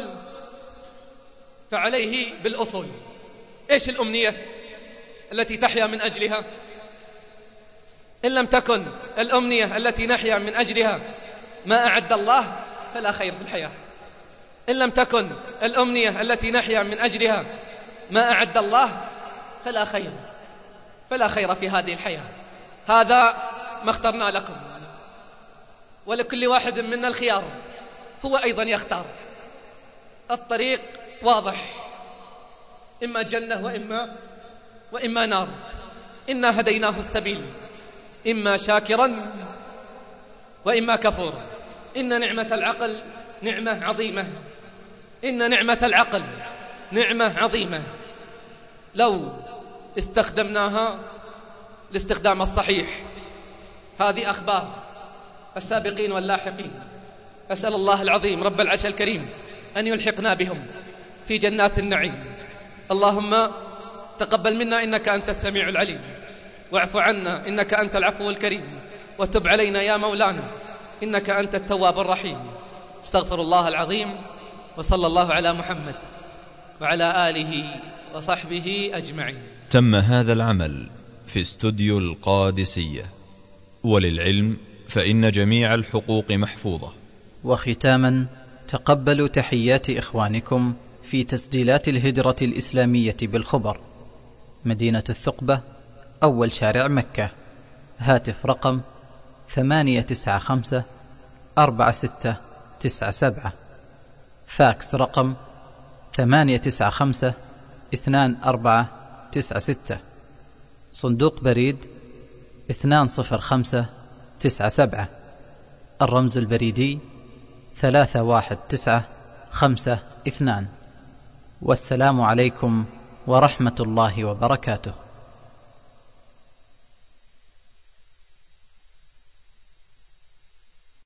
فعليه بالأصول. إيش الأمنية التي تحيا من أجلها؟ إن لم تكن الأمنية التي نحيا من أجلها ما أعد الله فلا خير في الحياة. إن لم تكن الأمنية التي نحيا من أجلها ما أعد الله فلا خير فلا خير في هذه الحياة. هذا ما اخترنا لكم، ولكل واحد منا الخيار، هو أيضا يختار. الطريق واضح، إما جنة وإما وإما نار. إنا هديناه السبيل إما شاكرا وإما كفورا. إن نعمة العقل نعمة عظيمة، إن نعمة العقل نعمة عظيمة لو استخدمناها الاستخدام الصحيح. هذه أخبار السابقين واللاحقين. أسأل الله العظيم رب العرش الكريم أن يلحقنا بهم في جنات النعيم. اللهم تقبل منا إنك أنت السميع العليم، واعف عنا إنك أنت العفو الكريم، وتب علينا يا مولانا إنك أنت التواب الرحيم. استغفر الله العظيم، وصلى الله على محمد وعلى آله وصحبه أجمعين. تم هذا العمل في استوديو القادسية، وللعلم فإن جميع الحقوق محفوظة. وختاما تقبلوا تحيات إخوانكم في تسجيلات الهجرة الإسلامية بالخبر، مدينة الثقبة، أول شارع مكة. هاتف رقم ثمانية تسعة خمسة أربعة ستة تسعة سبعة. فاكس رقم ثمانية تسعة خمسة اثنان أربعة تسعة ستة. صندوق بريد اثنان صفر خمسة تسعة سبعة. الرمز البريدي ثلاثة واحد تسعة خمسة اثنان. والسلام عليكم ورحمة الله وبركاته.